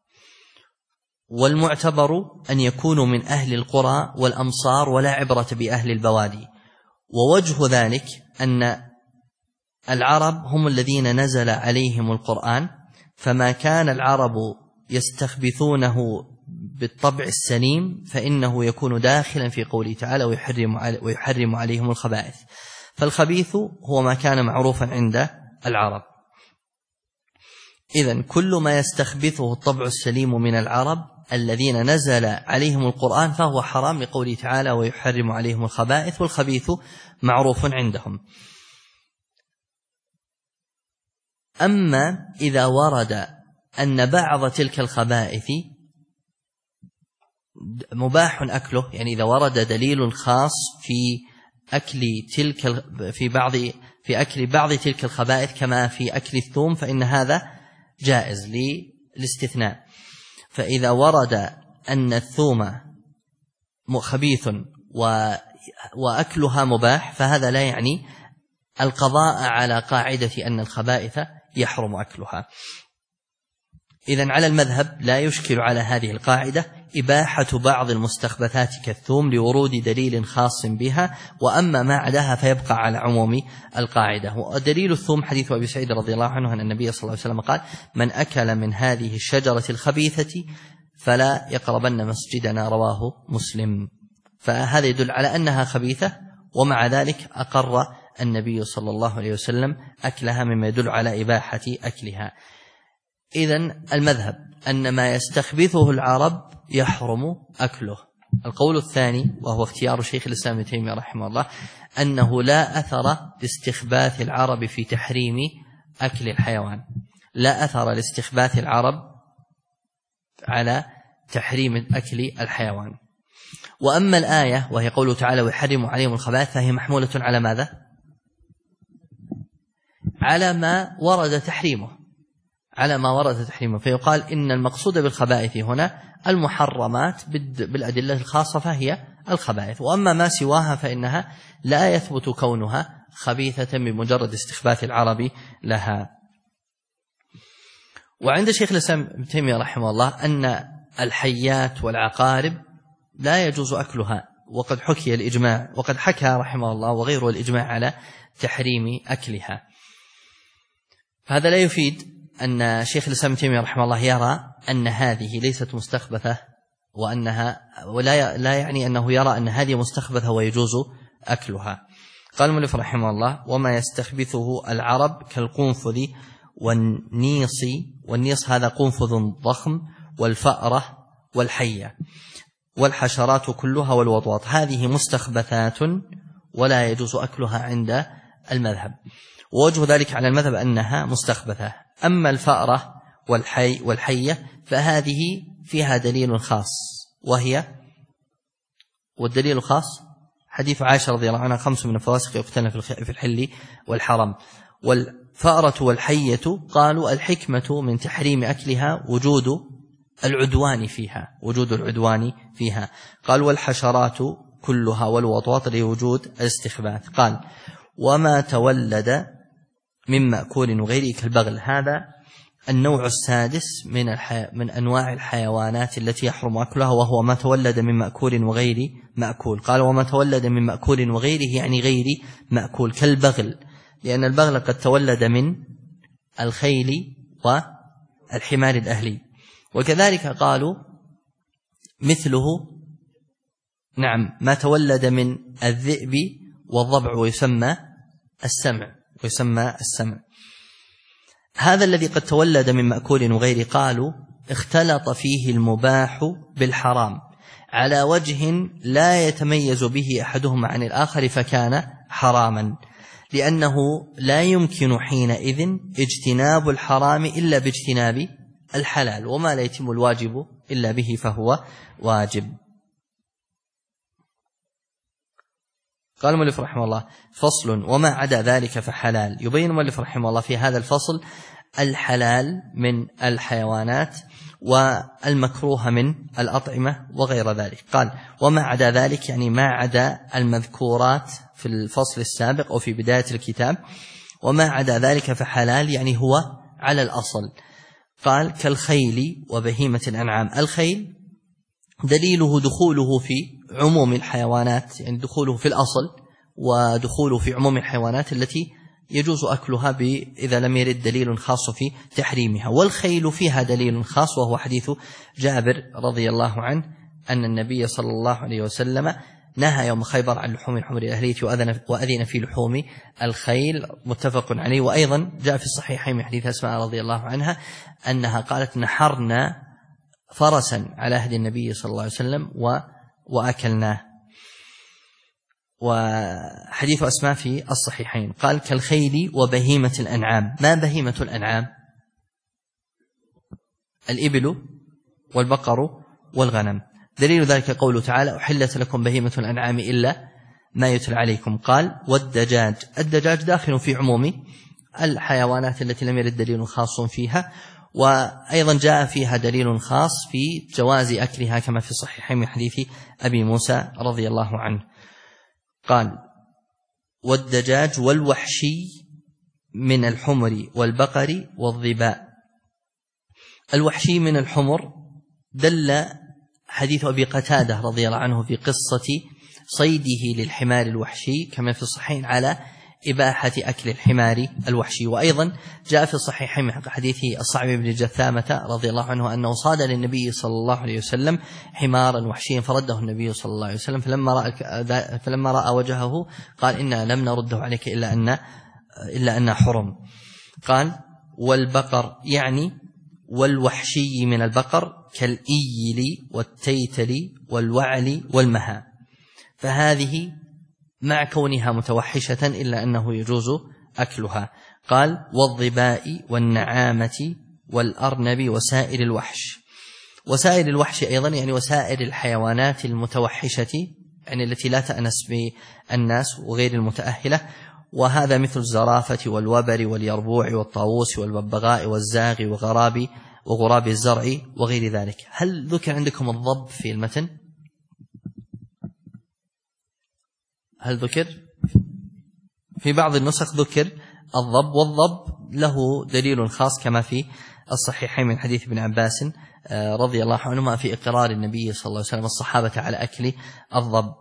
والمعتبر أن يكونوا من أهل القرى والأمصار ولا عبرة بأهل البوادي. ووجه ذلك أن العرب هم الذين نزل عليهم القرآن، فما كان العرب يستخبثونه بالطبع السليم فإنه يكون داخلا في قوله تعالى ويحرم عليهم الخبائث. فالخبيث هو ما كان معروفا عند العرب. إذن كل ما يستخبثه الطبع السليم من العرب الذين نزل عليهم القرآن فهو حرام لقوله تعالى ويحرم عليهم الخبائث، والخبيث معروف عندهم. أما إذا ورد أن بعض تلك الخبائث مباح أكله، يعني إذا ورد دليل خاص في أكل بعض تلك الخبائث كما في أكل الثوم فإن هذا جائز للاستثناء. فإذا ورد أن الثوم خبيث وأكلها مباح فهذا لا يعني القضاء على قاعدة أن الخبائث يحرم أكلها. إذن على المذهب لا يشكل على هذه القاعدة إباحة بعض المستخبثات كالثوم لورود دليل خاص بها، وأما ما عداها فيبقى على عموم القاعدة. ودليل الثوم حديث أبي سعيد رضي الله عنه أن النبي صلى الله عليه وسلم قال: من أكل من هذه الشجرة الخبيثة فلا يقربن مسجدنا، رواه مسلم. فهذا يدل على أنها خبيثة، ومع ذلك أقر النبي صلى الله عليه وسلم أكلها، مما يدل على إباحة أكلها. إذن المذهب أن ما يستخبثه العرب يحرم أكله. القول الثاني وهو اختيار شيخ الإسلام ابن تيمية رحمه الله أنه لا أثر لاستخباث العرب في تحريم أكل الحيوان، لا أثر لاستخباث العرب على تحريم أكل الحيوان. وأما الآية وهي قوله تعالى: ويحرم عليهم الخبائث، فهي محمولة على ماذا؟ على ما ورد تحريمه، على ما ورد تحريمه. فيقال إن المقصود بالخبائث هنا المحرمات بالأدلة الخاصة فهي الخبائث، وأما ما سواها فإنها لا يثبت كونها خبيثة بمجرد استخباث العرب لها. وعند شيخ الإسلام ابن تيمية رحمه الله أن الحيات والعقارب لا يجوز أكلها، وقد حكي الإجماع، وقد حكى رحمه الله وغيره الإجماع على تحريم أكلها. فهذا لا يفيد أن شيخ الإسلام ابن تيمية رحمه الله يرى أن هذه ليست مستخبثة، ولا يعني أنه يرى أن هذه مستخبثة ويجوز أكلها. قال المؤلف رحمه الله: وما يستخبثه العرب كالقنفذ والنيص هذا قنفذ ضخم، والفأرة والحية والحشرات كلها والوطواط، هذه مستخبثات ولا يجوز أكلها عند المذهب. ووجه ذلك على المذهب أنها مستخبثة. أما الفأرة والحية فهذه فيها دليل خاص، والدليل الخاص حديث عائشة رضي الله عنها: 5 من الفواسق يقتلن في الحل والحرم. والفأرة والحية قالوا الحكمة من تحريم أكلها وجود العدوان فيها. قال: والحشرات كلها والوطواط لوجود الاستخباث. قال: وما تولد من مأكول وغيره كالبغل، هذا النوع السادس من أنواع الحيوانات التي يحرم أكلها، وهو ما تولد من مأكول وغير مأكول. قال: وما تولد من مأكول وغيره يعني غير مأكول كالبغل، لأن البغل قد تولد من الخيل والحمار الأهلي. وكذلك قالوا مثله ما تولد من الذئب والضبع ويسمى السمع. هذا الذي قد تولد من مأكول وغير، قالوا اختلط فيه المباح بالحرام على وجه لا يتميز به أحدهما عن الآخر فكان حراما، لأنه لا يمكن حينئذ اجتناب الحرام إلا باجتناب الحلال، وما لا يتم الواجب إلا به فهو واجب. قال المؤلف رحمه الله: فصل: وما عدا ذلك فحلال. يبين المؤلف رحمه الله في هذا الفصل الحلال من الحيوانات والمكروه من الأطعمة وغير ذلك. قال: وما عدا ذلك يعني ما عدا المذكورات في الفصل السابق أو في بداية الكتاب. وما عدا ذلك فحلال يعني هو على الأصل. قال: كالخيل وبهيمة الأنعام. الخيل دليله دخوله في عموم الحيوانات، يعني دخوله في الأصل ودخوله في عموم الحيوانات التي يجوز أكلها إذا لم يرد دليل خاص في تحريمها. والخيل فيها دليل خاص، وهو حديث جابر رضي الله عنه أن النبي صلى الله عليه وسلم نهى يوم خيبر عن لحوم الحمر الأهلية وأذن في لحوم الخيل، متفق عليه. وأيضا جاء في الصحيحين من حديث أسماء رضي الله عنها أنها قالت: نحرنا فرسا على عهد النبي صلى الله عليه وسلم وأكلناه. وحديث أسماء في الصحيحين. قال: كالخيل وبهيمة الأنعام. ما بهيمة الأنعام؟ الإبل والبقر والغنم. دليل ذلك قوله تعالى: أحلت لكم بهيمة الأنعام إلا ما يتلى عليكم. قال: والدجاج. الدجاج داخل في عموم الحيوانات التي لم يرد دليل خاص فيها، وأيضا جاء فيها دليل خاص في جواز أكلها كما في الصحيحين من حديث أبي موسى رضي الله عنه. قال: والدجاج والوحشي من الحمر والبقر والظباء. الوحشي من الحمر دل حديث أبي قتادة رضي الله عنه في قصة صيده للحمار الوحشي كما في الصحيحين على إباحة أكل الحمار الوحشي. وأيضا جاء في الصحيحين من حديث الصعب بن جثامة رضي الله عنه أنه صاد للنبي صلى الله عليه وسلم حمارا وحشيا فرده النبي صلى الله عليه وسلم، فلما رأى وجهه قال إنا لم نرده عليك إلا أن حرم. قال والبقر يعني والوحشي من البقر كالإيل والتيتل والوعل والمها، فهذه مع كونها متوحشة إلا أنه يجوز أكلها. قال والظباء والنعامة والأرنب وسائر الوحش. وسائر الوحش أيضا يعني وسائر الحيوانات المتوحشة يعني التي لا تأنس بالناس وغير المتأهلة، وهذا مثل الزرافة والوبر واليربوع والطاووس والببغاء والزاغ وغراب الزرع وغير ذلك. هل ذكر عندكم الضب في المتن؟ هل ذكر؟ في بعض النسخ ذكر الضب، والضب له دليل خاص كما في الصحيحين من حديث ابن عباس رضي الله عنهما في إقرار النبي صلى الله عليه وسلم الصحابة على أكل الضب.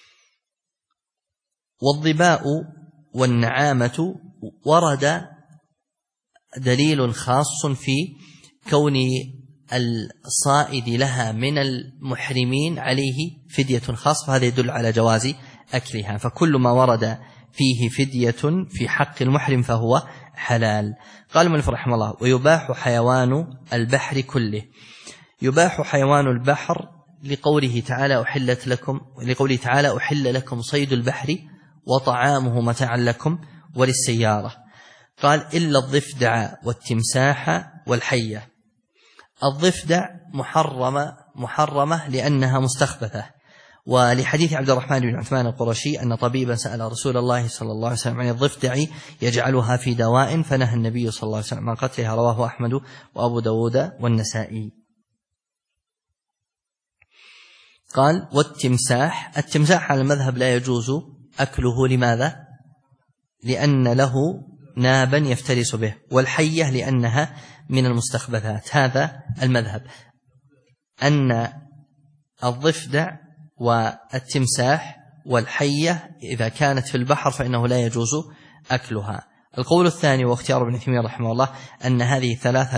والظباء والنعامة ورد دليل خاص في كون الصائد لها من المحرمين عليه فدية خاصة، فهذا يدل على جواز أكلها، فكل ما ورد فيه فدية في حق المحرم فهو حلال. قال المؤلف رحمه الله ويباح حيوان البحر كله. يباح حيوان البحر لقوله تعالى أحل لكم صيد البحر وطعامه متاعا لكم وللسيارة. قال إلا الضفدع والتمساح والحية. الضفدع محرمة لأنها مستخبثة، ولحديث عبد الرحمن بن عثمان القرشي أن طبيبا سأل رسول الله صلى الله عليه وسلم عن الضفدع يجعلها في دواء فنهى النبي صلى الله عليه وسلم عن قتلها، رواه أحمد وأبو داود والنسائي. قال والتمساح. التمساح على المذهب لا يجوز أكله. لماذا؟ لأن له نابا يفترس به. والحية لأنها من المستخبثات. هذا المذهب أن الضفدع والتمساح والحية إذا كانت في البحر فإنه لا يجوز أكلها. القول الثاني واختيار ابن تيمية رحمه الله أن هذه الثلاثة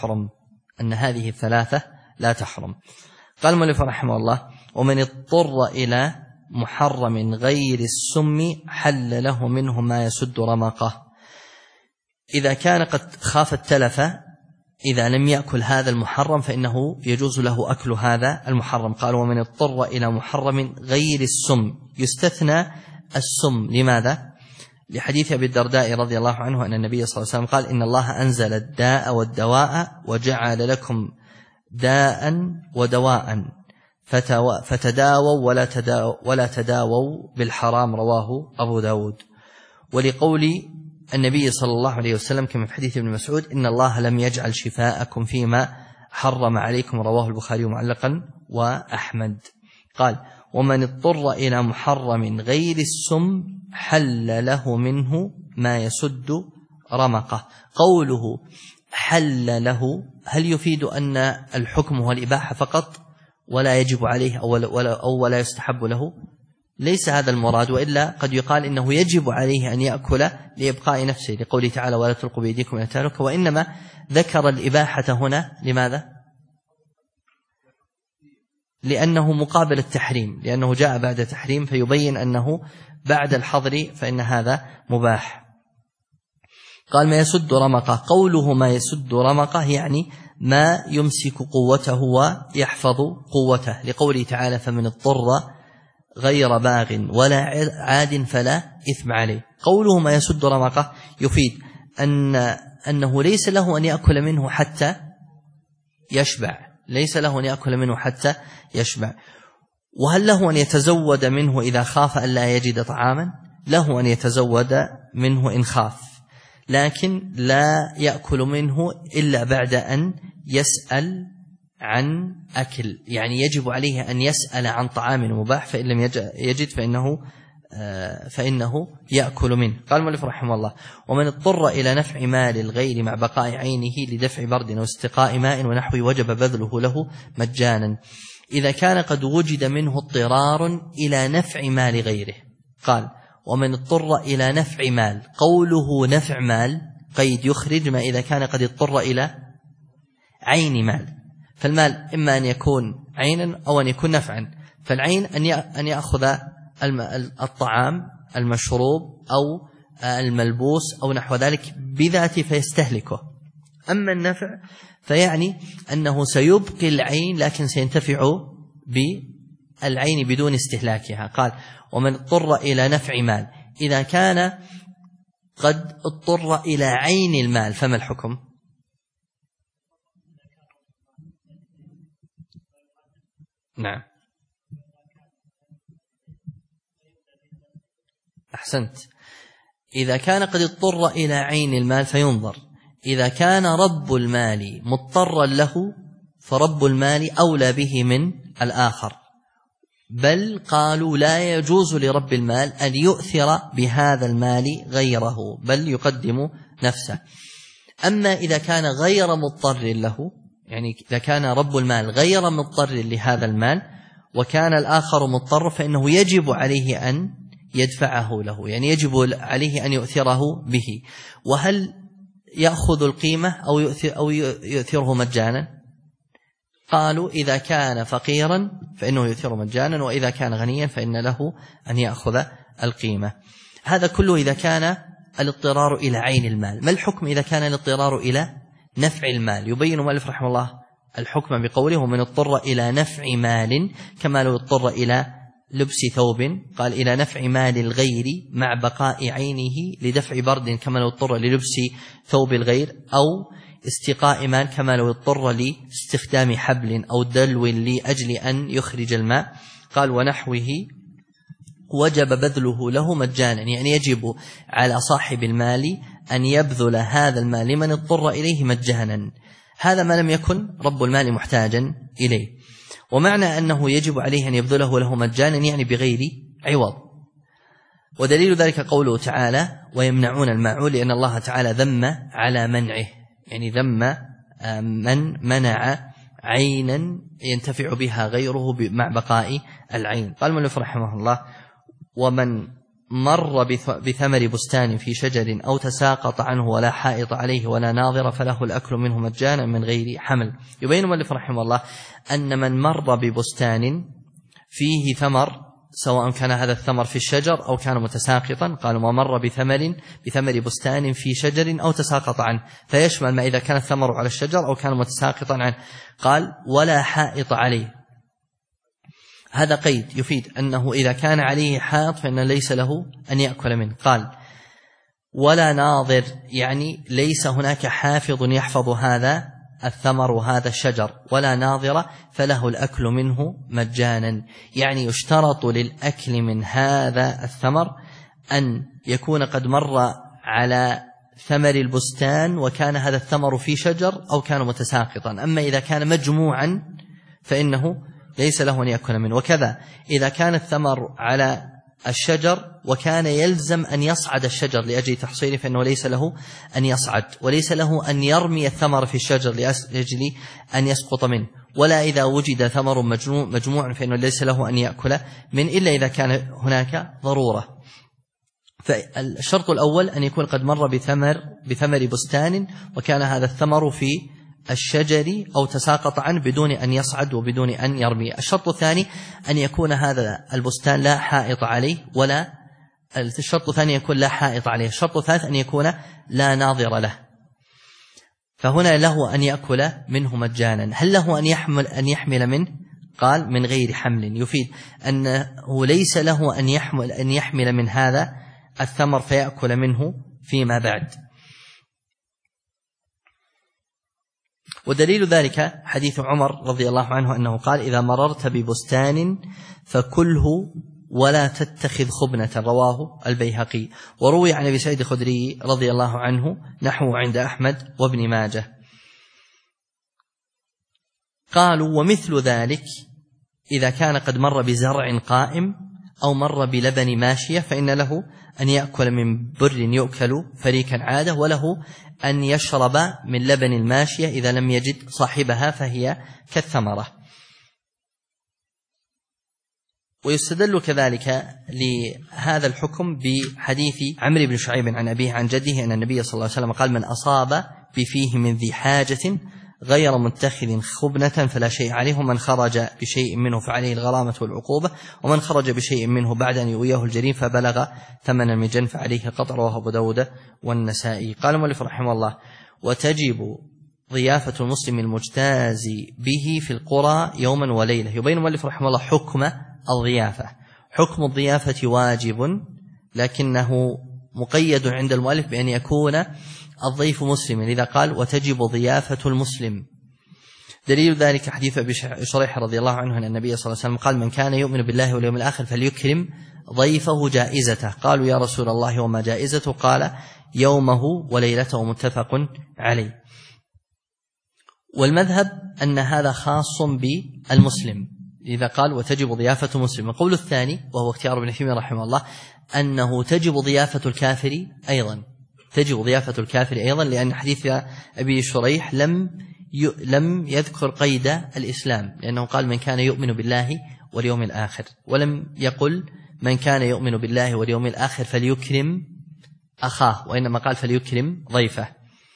لا تحرم. قال المؤلف رحمه الله ومن اضطر إلى محرم غير السم حل له منه ما يسد رمقه. إذا كان قد خاف التلف إذا لم يأكل هذا المحرم فإنه يجوز له أكل هذا المحرم. قال ومن اضطر إلى محرم غير السم. يستثنى السم. لماذا؟ لحديث أبي الدرداء رضي الله عنه أن النبي صلى الله عليه وسلم قال إن الله أنزل الداء والدواء وجعل لكم داء ودواء فتداووا ولا تداووا بالحرام، رواه أبو داود. ولقول النبي صلى الله عليه وسلم كما في حديث ابن مسعود إن الله لم يجعل شفاءكم فيما حرم عليكم، رواه البخاري معلقا وأحمد. قال ومن اضطر إلى محرم غير السم حل له منه ما يسد رمقه. قوله حل له هل يفيد أن الحكم هو الإباحة فقط ولا يجب عليه أو ولا يستحب له؟ ليس هذا المراد، وإلا قد يقال إنه يجب عليه أن يأكل لإبقاء نفسه لقوله تعالى ولا تلقوا بأيديكم إلى التهلكة، وإنما ذكر الإباحة هنا لماذا؟ لأنه مقابل التحريم، لأنه جاء بعد تحريم فيبين أنه بعد الحظر فإن هذا مباح. قال ما يسد رمقه. قوله ما يسد رمقه يعني ما يمسك قوته ويحفظ قوته، لقوله تعالى فمن اضطر غير باغ ولا عاد فلا إثم عليه. قوله ما يسد رمقه يفيد أنه ليس له أن يأكل منه حتى يشبع. وهل له أن يتزود منه إذا خاف أن لا يجد طعاما؟ له أن يتزود منه إن خاف، لكن لا يأكل منه إلا بعد أن يسأل عن أكل، يعني يجب عليه أن يسأل عن طعام مباح، فإن لم يجد فإنه فإنه يأكل منه. قال المؤلف رحمه الله: ومن اضطر إلى نفع مال الغير مع بقاء عينه لدفع برد واستقاء ماء ونحوه وجب بذله له مجانا إذا كان قد وجد منه اضطرار إلى نفع مال غيره. قال: ومن اضطر إلى نفع مال، قوله نفع مال قيد يخرج ما إذا كان قد اضطر إلى عين مال، فالمال إما أن يكون عينا أو أن يكون نفعا، فالعين أن يأخذ الطعام المشروب أو الملبوس أو نحو ذلك بذاته فيستهلكه، أما النفع فيعني أنه سيبقي العين لكن سينتفع بالعين بدون استهلاكها. قال: ومن اضطر إلى نفع مال، إذا كان قد اضطر إلى عين المال فما الحكم؟ نعم، أحسنت. إذا كان قد اضطر إلى عين المال فينظر، إذا كان رب المال مضطرا له فرب المال أولى به من الآخر، بل قالوا لا يجوز لرب المال أن يؤثر بهذا المال غيره بل يقدم نفسه. أما إذا كان غير مضطر له، يعني إذا كان رب المال غير مضطر لهذا المال وكان الآخر مضطر، فإنه يجب عليه أن يدفعه له، يعني يجب عليه أن يؤثره به. وهل يأخذ القيمة أو يؤثره مجانا؟ قالوا إذا كان فقيرا فإنه يؤثر مجانا، وإذا كان غنيا فإن له أن يأخذ القيمة. هذا كله إذا كان الاضطرار إلى عين المال. ما الحكم إذا كان الاضطرار إلى نفع المال؟ يبين مؤلف رحمه الله الحكم بقوله: ومن اضطر إلى نفع مال كما لو اضطر إلى لبس ثوب. قال: إلى نفع مال الغير مع بقاء عينه لدفع برد كما لو اضطر للبس ثوب الغير، أو استقاء ماء كما لو اضطر لاستخدام حبل أو دلو لأجل أن يخرج الماء. قال: ونحوه وجب بذله له مجانا، يعني يجب على صاحب المال أن يبذل هذا المال لمن اضطر إليه مجانا، هذا ما لم يكن رب المال محتاجا إليه. ومعنى أنه يجب عليه أن يبذله له مجانا يعني بغير عوض. ودليل ذلك قوله تعالى: ويمنعون الماعون، لأن الله تعالى ذم على منعه، يعني ذم من منع عينا ينتفع بها غيره مع بقاء العين. قال المؤلف رحمه الله: ومن مر بثمر بستان في شجر أو تساقط عنه ولا حائط عليه ولا ناظر فله الأكل منه مجانا من غير حمل. يبين المؤلف رحمه الله أن من مر ببستان فيه ثمر، سواء كان هذا الثمر في الشجر أو كان متساقطا، قال: ومر بثمر بستان في شجر أو تساقط عنه، فيشمل ما إذا كان الثمر على الشجر أو كان متساقطا عنه. قال: ولا حائط عليه، هذا قيد يفيد أنه إذا كان عليه حائط فإن ليس له أن يأكل منه. قال: ولا ناظر، يعني ليس هناك حافظ يحفظ هذا الثمر وهذا الشجر، ولا ناظر فله الأكل منه مجانا، يعني يشترط للأكل من هذا الثمر أن يكون قد مر على ثمر البستان وكان هذا الثمر في شجر أو كان متساقطا. أما إذا كان مجموعا فإنه ليس له أن يأكل منه. وكذا إذا كان الثمر على الشجر وكان يلزم أن يصعد الشجر لأجل تحصيله فإنه ليس له أن يصعد، وليس له أن يرمي الثمر في الشجر لأجل أن يسقط منه، ولا إذا وجد ثمر مجموع فإنه ليس له أن يأكل من إلا إذا كان هناك ضرورة. فالشرط الأول أن يكون قد مر بثمر بستان وكان هذا الثمر في الشجر أو تساقط عنه بدون أن يصعد وبدون أن يرمي. الشرط الثاني أن يكون هذا البستان لا حائط عليه، ولا الشرط الثاني يكون لا حائط عليه. الشرط الثالث أن يكون لا ناظر له، فهنا له أن يأكل منه مجانا. هل له أن يحمل منه؟ قال: من غير حمل، يفيد أنه ليس له أن يحمل من هذا الثمر فيأكل منه فيما بعد. ودليل ذلك حديث عمر رضي الله عنه أنه قال: إذا مررت ببستان فكله ولا تتخذ خبنة، رواه البيهقي. وروي عن أبي سعيد الخدري رضي الله عنه نحوه عند أحمد وابن ماجه. قالوا: ومثل ذلك إذا كان قد مر بزرع قائم أو مر بلبن ماشية فإن له أن يأكل من بر يؤكل فريكا عادة، وله أن يشرب من لبن الماشية إذا لم يجد صاحبها فهي كالثمرة. ويستدل كذلك لهذا الحكم بحديث عمرو بن شعيب عن أبيه عن جده أن النبي صلى الله عليه وسلم قال: من أصاب بفيه من ذي حاجة غير متخذ خبنة فلا شيء عليه، ومن خرج بشيء منه فعليه الغرامة والعقوبة، ومن خرج بشيء منه بعد أن يؤويه الجريم فبلغ ثمن المجن فعليه قطع. رواه أبو داود والنسائي. قال المؤلف رحمه الله: وتجب ضيافة المسلم المجتاز به في القرى يوما وليلة. يبين المؤلف رحمه الله حكم الضيافة. حكم الضيافة واجب، لكنه مقيد عند المؤلف بأن يكون الضيف مسلما، لذا قال: وتجب ضيافة المسلم. دليل ذلك حديث أبي شريح رضي الله عنه أن النبي صلى الله عليه وسلم قال: من كان يؤمن بالله واليوم الآخر فليكرم ضيفه جائزته. قالوا: يا رسول الله وما جائزته؟ قال: يومه وليلته، متفق عليه. والمذهب أن هذا خاص بالمسلم، إذا قال: وتجب ضيافة مسلم. القول الثاني وهو اختيار ابن تيمية رحمه الله أنه تجب ضيافة الكافر أيضا، تجب ضيافة الكافر أيضا، لأن حديث أبي شريح لم يذكر قيد الإسلام، لأنه قال: من كان يؤمن بالله واليوم الآخر، ولم يقل من كان يؤمن بالله واليوم الآخر فليكرم أخاه، وإنما قال: فليكرم ضيفه.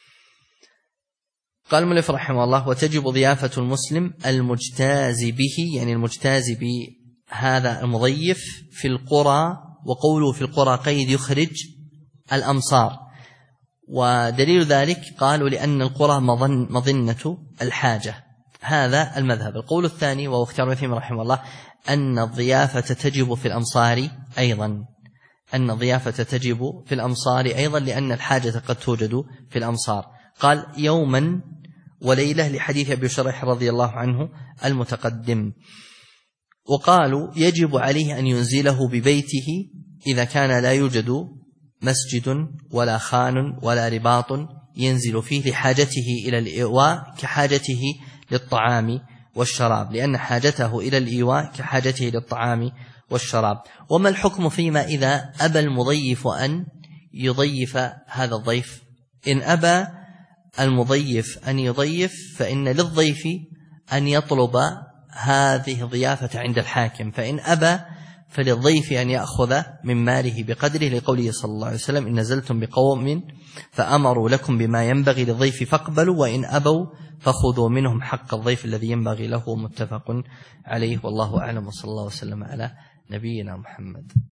قال المؤلف رحمه الله: وتجب ضيافة المسلم المجتاز به، يعني المجتاز بهذا المضيف في القرى. وقوله في القرى قيد يخرج الأمصار، ودليل ذلك قالوا: لأن القرى مظنة الحاجة. هذا المذهب. القول الثاني وهو اختيار ابن تيمية رحمه الله أن الضيافة تجب في الأمصار أيضا، أن الضيافة تجب في الأمصار أيضا، لأن الحاجة قد توجد في الأمصار. قال: يوما وليلة لحديث أبي شريح رضي الله عنه المتقدم. وقالوا: يجب عليه أن ينزله ببيته إذا كان لا يوجد مسجد ولا خان ولا رباط ينزل فيه لحاجته إلى الإيواء كحاجته للطعام والشراب، لأن حاجته إلى الإيواء كحاجته للطعام والشراب. وما الحكم فيما إذا أبى المضيف أن يضيف هذا الضيف؟ إن أبى المضيف أن يضيف فإن للضيف أن يطلب هذه الضيافة عند الحاكم، فإن أبى فللضيف أن يأخذ من ماله بقدره، لقوله صلى الله عليه وسلم: إن نزلتم بقوم فأمروا لكم بما ينبغي للضيف فاقبلوا، وإن أبوا فخذوا منهم حق الضيف الذي ينبغي له، متفق عليه. والله أعلم، وصلى الله وسلم على نبينا محمد.